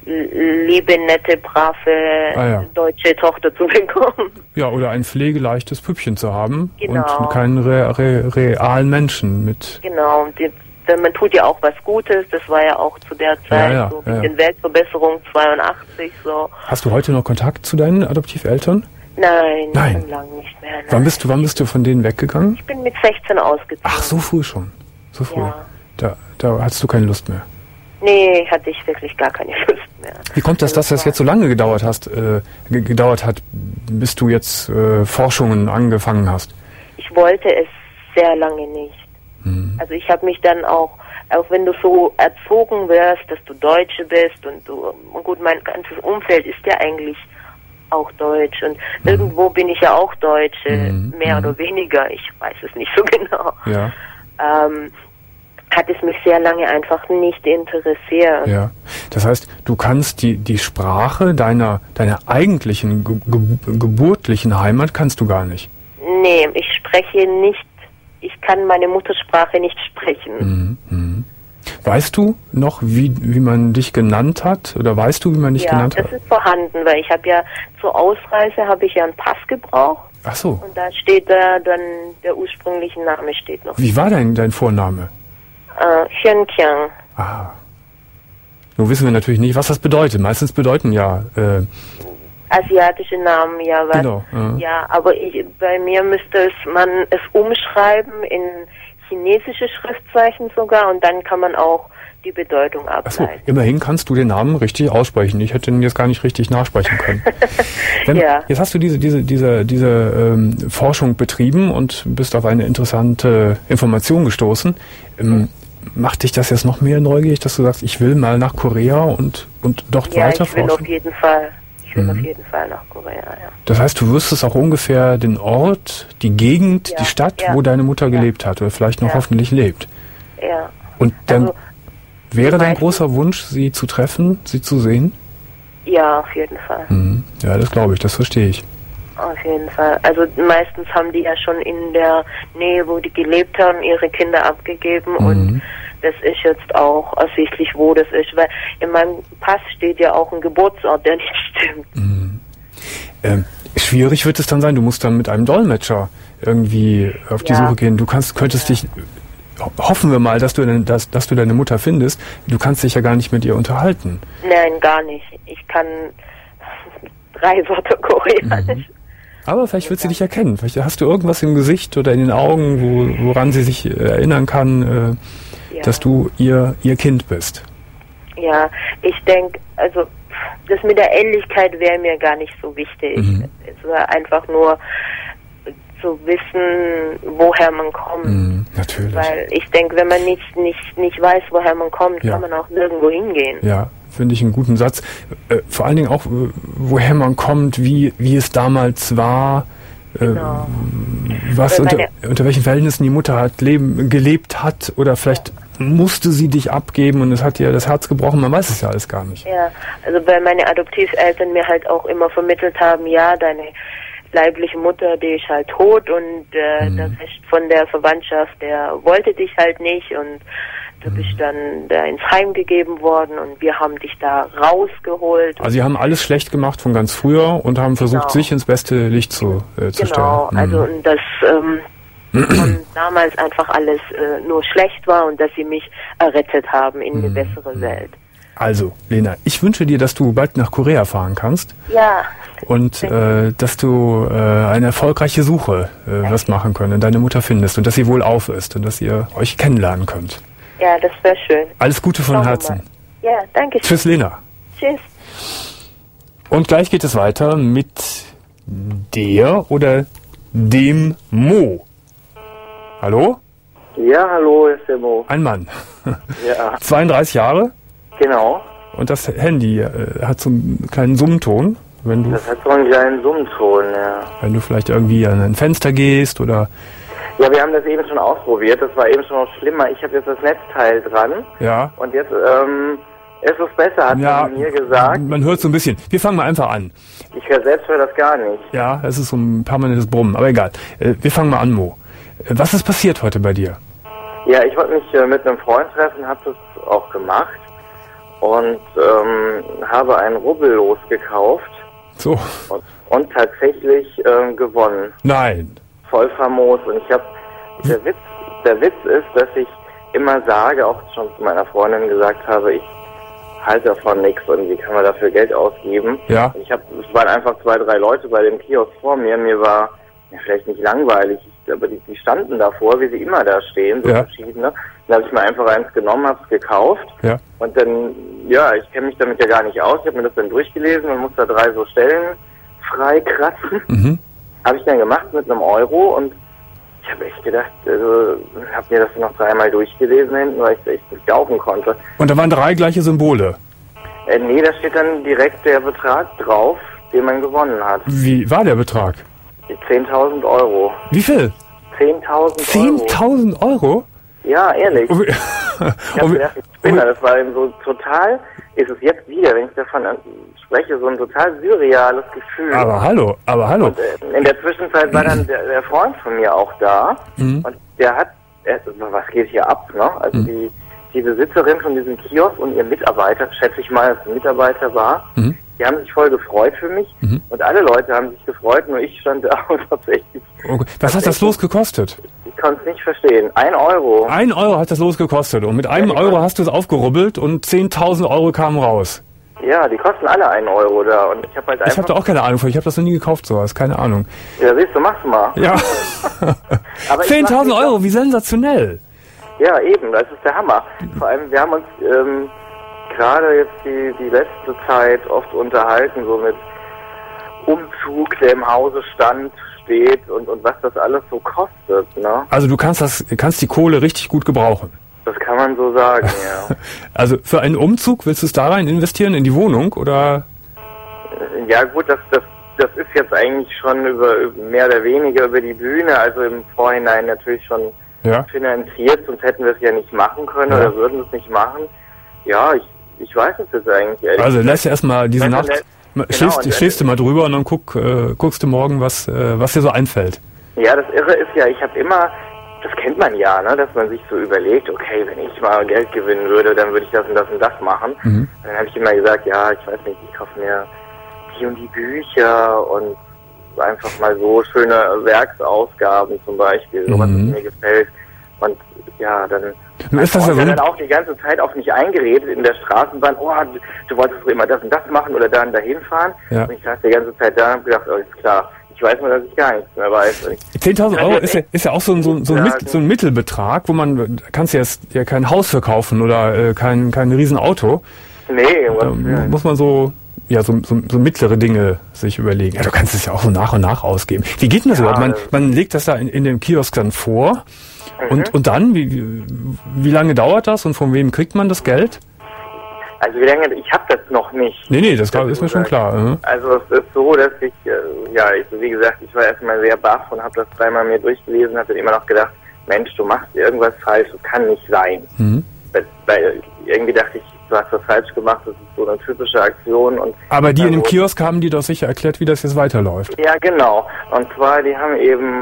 liebe, nette, brave ah, ja. deutsche Tochter zu bekommen. Ja, oder ein pflegeleichtes Püppchen zu haben. Genau. Und keinen re re realen Menschen mit. Genau, und die, man tut ja auch was Gutes, das war ja auch zu der Zeit, ja, ja, so mit ja, ja. den Weltverbesserung zweiundachtzig, so. Hast du heute noch Kontakt zu deinen Adoptiveltern? Nein, nein. schon lange nicht mehr. Nein. Wann bist du, wann bist du von denen weggegangen? Ich bin mit sechzehn ausgezogen. Ach, so früh schon. So früh. Ja. Da, da hattest du keine Lust mehr. Nee, hatte ich wirklich gar keine Lust mehr. Wie kommt das, dass das jetzt so lange gedauert hast, äh, gedauert hat, bis du jetzt äh, Forschungen angefangen hast? Ich wollte es sehr lange nicht. Mhm. Also ich habe mich dann auch, auch wenn du so erzogen wirst, dass du Deutsche bist und du, und gut, mein ganzes Umfeld ist ja eigentlich auch deutsch und mhm. irgendwo bin ich ja auch Deutsche, mhm. mehr mhm. oder weniger, ich weiß es nicht so genau. Ja. Ähm, hat es mich sehr lange einfach nicht interessiert. Ja, das heißt, du kannst die die Sprache deiner deiner eigentlichen ge ge geburtlichen Heimat kannst du gar nicht. Nee, ich spreche nicht, ich kann meine Muttersprache nicht sprechen. Mhm, mh. Weißt du noch, wie wie man dich genannt hat? Oder weißt du, wie man dich ja, genannt hat? Ja, das ist vorhanden, weil ich habe ja zur Ausreise habe ich ja einen Pass gebraucht. Ach so. Und da steht da dann der ursprüngliche Name steht noch. Wie war dein dein Vorname? Äh, Xianqiang. Ah. Nun wissen wir natürlich nicht, was das bedeutet. Meistens bedeuten ja äh, asiatische Namen ja was. Genau. Ja, ja aber ich, bei mir müsste es man es umschreiben in chinesische Schriftzeichen sogar und dann kann man auch die Bedeutung ableiten. Ach so, immerhin kannst du den Namen richtig aussprechen. Ich hätte ihn jetzt gar nicht richtig nachsprechen können. Wenn, ja. Jetzt hast du diese diese diese diese ähm, Forschung betrieben und bist auf eine interessante Information gestoßen. Ähm, macht dich das jetzt noch mehr neugierig, dass du sagst, ich will mal nach Korea und und dort ja, weiter ich will forschen? auf jeden Fall. Ich will mhm. auf jeden Fall nach Korea, ja. Das heißt, du wüsstest auch ungefähr den Ort, die Gegend, ja. die Stadt, ja. wo deine Mutter ja. gelebt hat oder vielleicht noch ja. hoffentlich lebt. Ja. Und dann also, wäre dein großer Wunsch, sie zu treffen, sie zu sehen? Ja, auf jeden Fall. Mhm. Ja, das glaube ich, das verstehe ich. Auf jeden Fall. Also meistens haben die ja schon in der Nähe, wo die gelebt haben, ihre Kinder abgegeben mhm. und das ist jetzt auch ersichtlich, wo das ist, weil in meinem Pass steht ja auch ein Geburtsort, der nicht stimmt. Mhm. Ähm, schwierig wird es dann sein, du musst dann mit einem Dolmetscher irgendwie auf die ja. Suche gehen. Du kannst, könntest ja. dich, hoffen wir mal, dass du, dass, dass du deine Mutter findest, du kannst dich ja gar nicht mit ihr unterhalten. Nein, gar nicht. Ich kann drei Wörter Koreanisch. Mhm. Aber vielleicht wird sie dich erkennen. Vielleicht hast du irgendwas im Gesicht oder in den Augen, wo, woran sie sich erinnern kann, äh, ja. dass du ihr, ihr Kind bist. Ja, ich denke, also das mit der Ähnlichkeit wäre mir gar nicht so wichtig. Mhm. Es war einfach nur zu wissen, woher man kommt. Mhm, natürlich. Weil ich denke, wenn man nicht, nicht, nicht weiß, woher man kommt, ja. kann man auch nirgendwo hingehen. Ja, finde ich einen guten Satz. Äh, vor allen Dingen auch, woher man kommt, wie, wie es damals war, äh, genau. was unter, unter welchen Verhältnissen die Mutter hat leben, gelebt hat oder vielleicht ja. musste sie dich abgeben und es hat ihr das Herz gebrochen, man weiß es ja alles gar nicht. Ja, also weil meine Adoptiveltern mir halt auch immer vermittelt haben, ja, deine leibliche Mutter, die ist halt tot und äh, mhm. das ist von der Verwandtschaft, der wollte dich halt nicht und du mhm. bist dann da ins Heim gegeben worden und wir haben dich da rausgeholt. Also sie haben alles schlecht gemacht von ganz früher und haben versucht, genau. sich ins beste Licht zu, äh, zu genau. stellen. Genau, mhm. also und das ähm, und damals einfach alles äh, nur schlecht war und dass sie mich errettet haben in eine mhm. bessere Welt. Also, Lena, ich wünsche dir, dass du bald nach Korea fahren kannst. Ja. Und äh, dass du äh, eine erfolgreiche Suche äh, wirst machen können und deine Mutter findest und dass sie wohlauf ist und dass ihr euch kennenlernen könnt. Ja, das wäre schön. Alles Gute von Schauen wir Herzen. mal. Ja, danke. Tschüss, Lena. Tschüss. Und gleich geht es weiter mit der oder dem Mo. Hallo? Ja, hallo, ist der Mo. Ein Mann. Ja. zweiunddreißig Jahre. Genau. Und das Handy äh, hat so einen kleinen Summton. Wenn du, das hat so einen kleinen Summton, ja. Wenn du vielleicht irgendwie an ein Fenster gehst oder... Ja, wir haben das eben schon ausprobiert. Das war eben schon noch schlimmer. Ich habe jetzt das Netzteil dran. Ja. Und jetzt ähm, ist es besser, hat ja, man mir gesagt. Man hört so ein bisschen. Wir fangen mal einfach an. Ich höre selbst höre das gar nicht. Ja, es ist so ein permanentes Brummen. Aber egal. Äh, wir fangen mal an, Mo. Was ist passiert heute bei dir? Ja, ich wollte mich äh, mit einem Freund treffen, habe das auch gemacht. Und ähm, habe einen Rubbellos gekauft. So. Und, und tatsächlich ähm, gewonnen. Nein. Voll famos. Und ich habe, der Witz, der Witz ist, dass ich immer sage, auch schon zu meiner Freundin gesagt habe, ich halte davon nichts und wie kann man dafür Geld ausgeben. Ja. Und ich habe, es waren einfach zwei, drei Leute bei dem Kiosk vor mir. Mir war ja, vielleicht nicht langweilig, aber die, die standen davor, wie sie immer da stehen, so ja. verschiedene. Dann habe ich mir einfach eins genommen, habe es gekauft. Ja. Und dann, ja, ich kenne mich damit ja gar nicht aus. Ich habe mir das dann durchgelesen und muss da drei so Stellen frei kratzen. Mhm. Habe ich dann gemacht mit einem Euro und ich habe echt gedacht, also habe mir das noch dreimal durchgelesen hinten, weil ich es echt nicht kaufen konnte. Und da waren drei gleiche Symbole? Äh, nee, da steht dann direkt der Betrag drauf, den man gewonnen hat. Wie war der Betrag? zehntausend Euro. Wie viel? zehntausend Euro. zehntausend Euro? Ja, ehrlich. Oh, ich habe gedacht, ich bin da. Das war eben so total, ist es jetzt wieder, wenn ich davon spreche, so ein total surreales Gefühl. Aber hallo, aber hallo. Und, äh, in der Zwischenzeit war dann der, der Freund von mir auch da. Mhm. Und der hat, er, was geht hier ab, ne? Also mhm. die, die Besitzerin von diesem Kiosk und ihr Mitarbeiter, schätze ich mal, dass es ein Mitarbeiter war, mhm. die haben sich voll gefreut für mich. Mhm. Und alle Leute haben sich gefreut, nur ich stand da und tatsächlich. Okay. Was hat das Los gekostet? Ich konnte es nicht verstehen. Ein Euro. Ein Euro hat das Los gekostet. Und mit einem ja, Euro hast du es aufgerubbelt und zehntausend Euro kamen raus. Ja, die kosten alle einen Euro da. Und ich habe halt einfach... Ich habe da auch keine Ahnung von. Ich habe das noch nie gekauft, sowas. Keine Ahnung. Ja, siehst du, mach's mal. Ja. zehntausend Euro, wie sensationell. Ja, eben. Das ist der Hammer. Vor allem, wir haben uns ähm, gerade jetzt die, die letzte Zeit oft unterhalten, so mit Umzug, der im Hause stand, steht und, und was das alles so kostet, ne? Also du kannst das, kannst die Kohle richtig gut gebrauchen. Das kann man so sagen, ja. Also für einen Umzug willst du es da rein investieren, in die Wohnung, oder? Ja gut, das, das, das ist jetzt eigentlich schon über, mehr oder weniger über die Bühne, also im Vorhinein natürlich schon ja. finanziert, sonst hätten wir es ja nicht machen können ja. oder würden es nicht machen. Ja, ich, ich weiß es jetzt eigentlich ehrlich. Also lässt du erstmal diese Nacht, genau, schläfst, schläfst du mal drüber und dann guck, äh, guckst du morgen, was, äh, was dir so einfällt. Ja, das Irre ist ja, ich habe immer... Das kennt man ja, ne, dass man sich so überlegt, okay, wenn ich mal Geld gewinnen würde, dann würde ich das und das und das machen. Mhm. Dann habe ich immer gesagt, ja, ich weiß nicht, ich kaufe mir die und die Bücher und einfach mal so schöne Werksausgaben zum Beispiel, sowas, mhm. was mir gefällt. Und ja, dann ist das ja so dann auch die ganze Zeit auf mich eingeredet in der Straßenbahn, oh, du, du wolltest doch immer das und das machen oder dann dahin fahren. Ja. Und ich saß die ganze Zeit da und habe gedacht, oh, ist klar. Ich weiß nur, dass ich gar nichts mehr weiß. zehntausend Euro ist ja, ist ja auch so ein, so, so, ein Mit, so ein Mittelbetrag, wo man, kannst ja jetzt ja kein Haus verkaufen oder äh, kein, kein Riesenauto. Nee, da muss man so, ja, so, so, so mittlere Dinge sich überlegen. Ja, du kannst es ja auch so nach und nach ausgeben. Wie geht denn das ja, überhaupt? Man, man legt das da in, in dem Kiosk dann vor mhm. und, und dann, wie, wie lange dauert das und von wem kriegt man das Geld? Also wie lange, ich habe das noch nicht. Nee, nee, das, das ist mir schon klar. Mhm. Also es ist so, dass ich, äh, ja, ich, wie gesagt, ich war erstmal sehr baff und habe das dreimal mir durchgelesen, habe dann immer noch gedacht, Mensch, du machst irgendwas falsch, das kann nicht sein. Mhm. Weil, weil irgendwie dachte ich, du hast was falsch gemacht, das ist so eine typische Aktion. Und aber die in dem Kiosk haben die doch sicher erklärt, wie das jetzt weiterläuft. Ja, genau. Und zwar, die haben eben,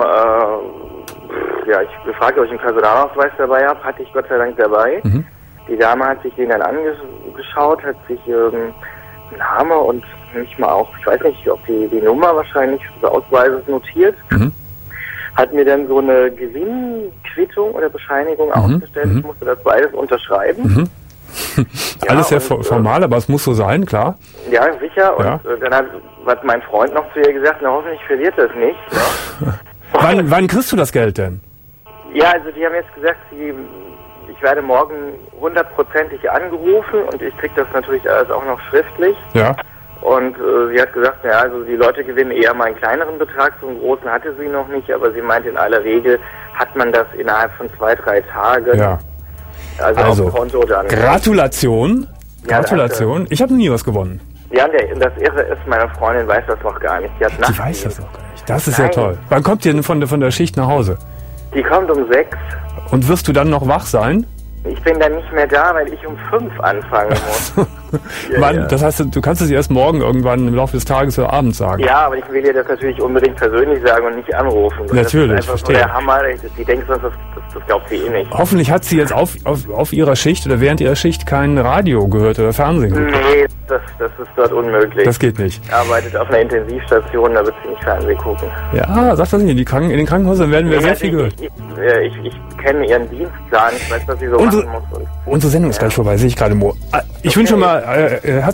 äh, ja, ich gefragt, ob ich einen Personalausweis dabei habe, hatte ich Gott sei Dank dabei. Mhm. Die Dame hat sich den dann angeschaut, hat sich ähm, Name und nicht mal auch, ich weiß nicht, ob die, die Nummer wahrscheinlich des Ausweises notiert, mhm. hat mir dann so eine Gewinnquittung oder Bescheinigung mhm. ausgestellt. Mhm. Ich musste das beides unterschreiben. Mhm. Ja, alles sehr und, formal, aber es muss so sein, klar. Ja, sicher. Und ja. Äh, dann hat, hat mein Freund noch zu ihr gesagt, na hoffentlich verliert das nicht. Ja. wann, wann kriegst du das Geld denn? Ja, also die haben jetzt gesagt, sie... Ich werde morgen hundertprozentig angerufen und ich kriege das natürlich alles auch noch schriftlich. Ja. Und äh, sie hat gesagt, ja, also die Leute gewinnen eher mal einen kleineren Betrag, so einen großen hatte sie noch nicht, aber sie meinte, in aller Regel hat man das innerhalb von zwei, drei Tagen. Ja. Also, also auf dem Konto dann. Gratulation. Gratulation. Ja, ich habe nie was gewonnen. Ja, und der, das Irre ist, meine Freundin weiß das noch gar nicht. Die, hat die weiß das noch gar nicht. Das ist Nein. ja toll. Wann kommt ihr denn von, von der Schicht nach Hause? Die kommt um sechs. Und wirst du dann noch wach sein? Ich bin dann nicht mehr da, weil ich um fünf anfangen muss. ja, Wann, ja. Das heißt, du kannst es erst morgen irgendwann im Laufe des Tages oder abends sagen. Ja, aber ich will dir das natürlich unbedingt persönlich sagen und nicht anrufen. Das natürlich, ist einfach verstehe. so der Hammer. Die denkt sonst, das, das, das glaubt sie eh nicht. Hoffentlich hat sie jetzt auf, auf, auf ihrer Schicht oder während ihrer Schicht kein Radio gehört oder Fernsehen geguckt. Nee, das, das ist dort unmöglich. Das geht nicht. Sie arbeitet auf einer Intensivstation, da wird sie nicht Fernsehen gucken. Ja, sag das nicht. In, die Kranken, in den Krankenhäusern werden wir ja, sehr ich, viel gehört. Ich, ich, ich, ich kenne ihren Dienstplan, ich weiß, was sie so unsere, machen muss. Und unsere Sendung ist ja. gleich vorbei, sehe ich gerade, Mo. Ich okay. wünsche mal, äh,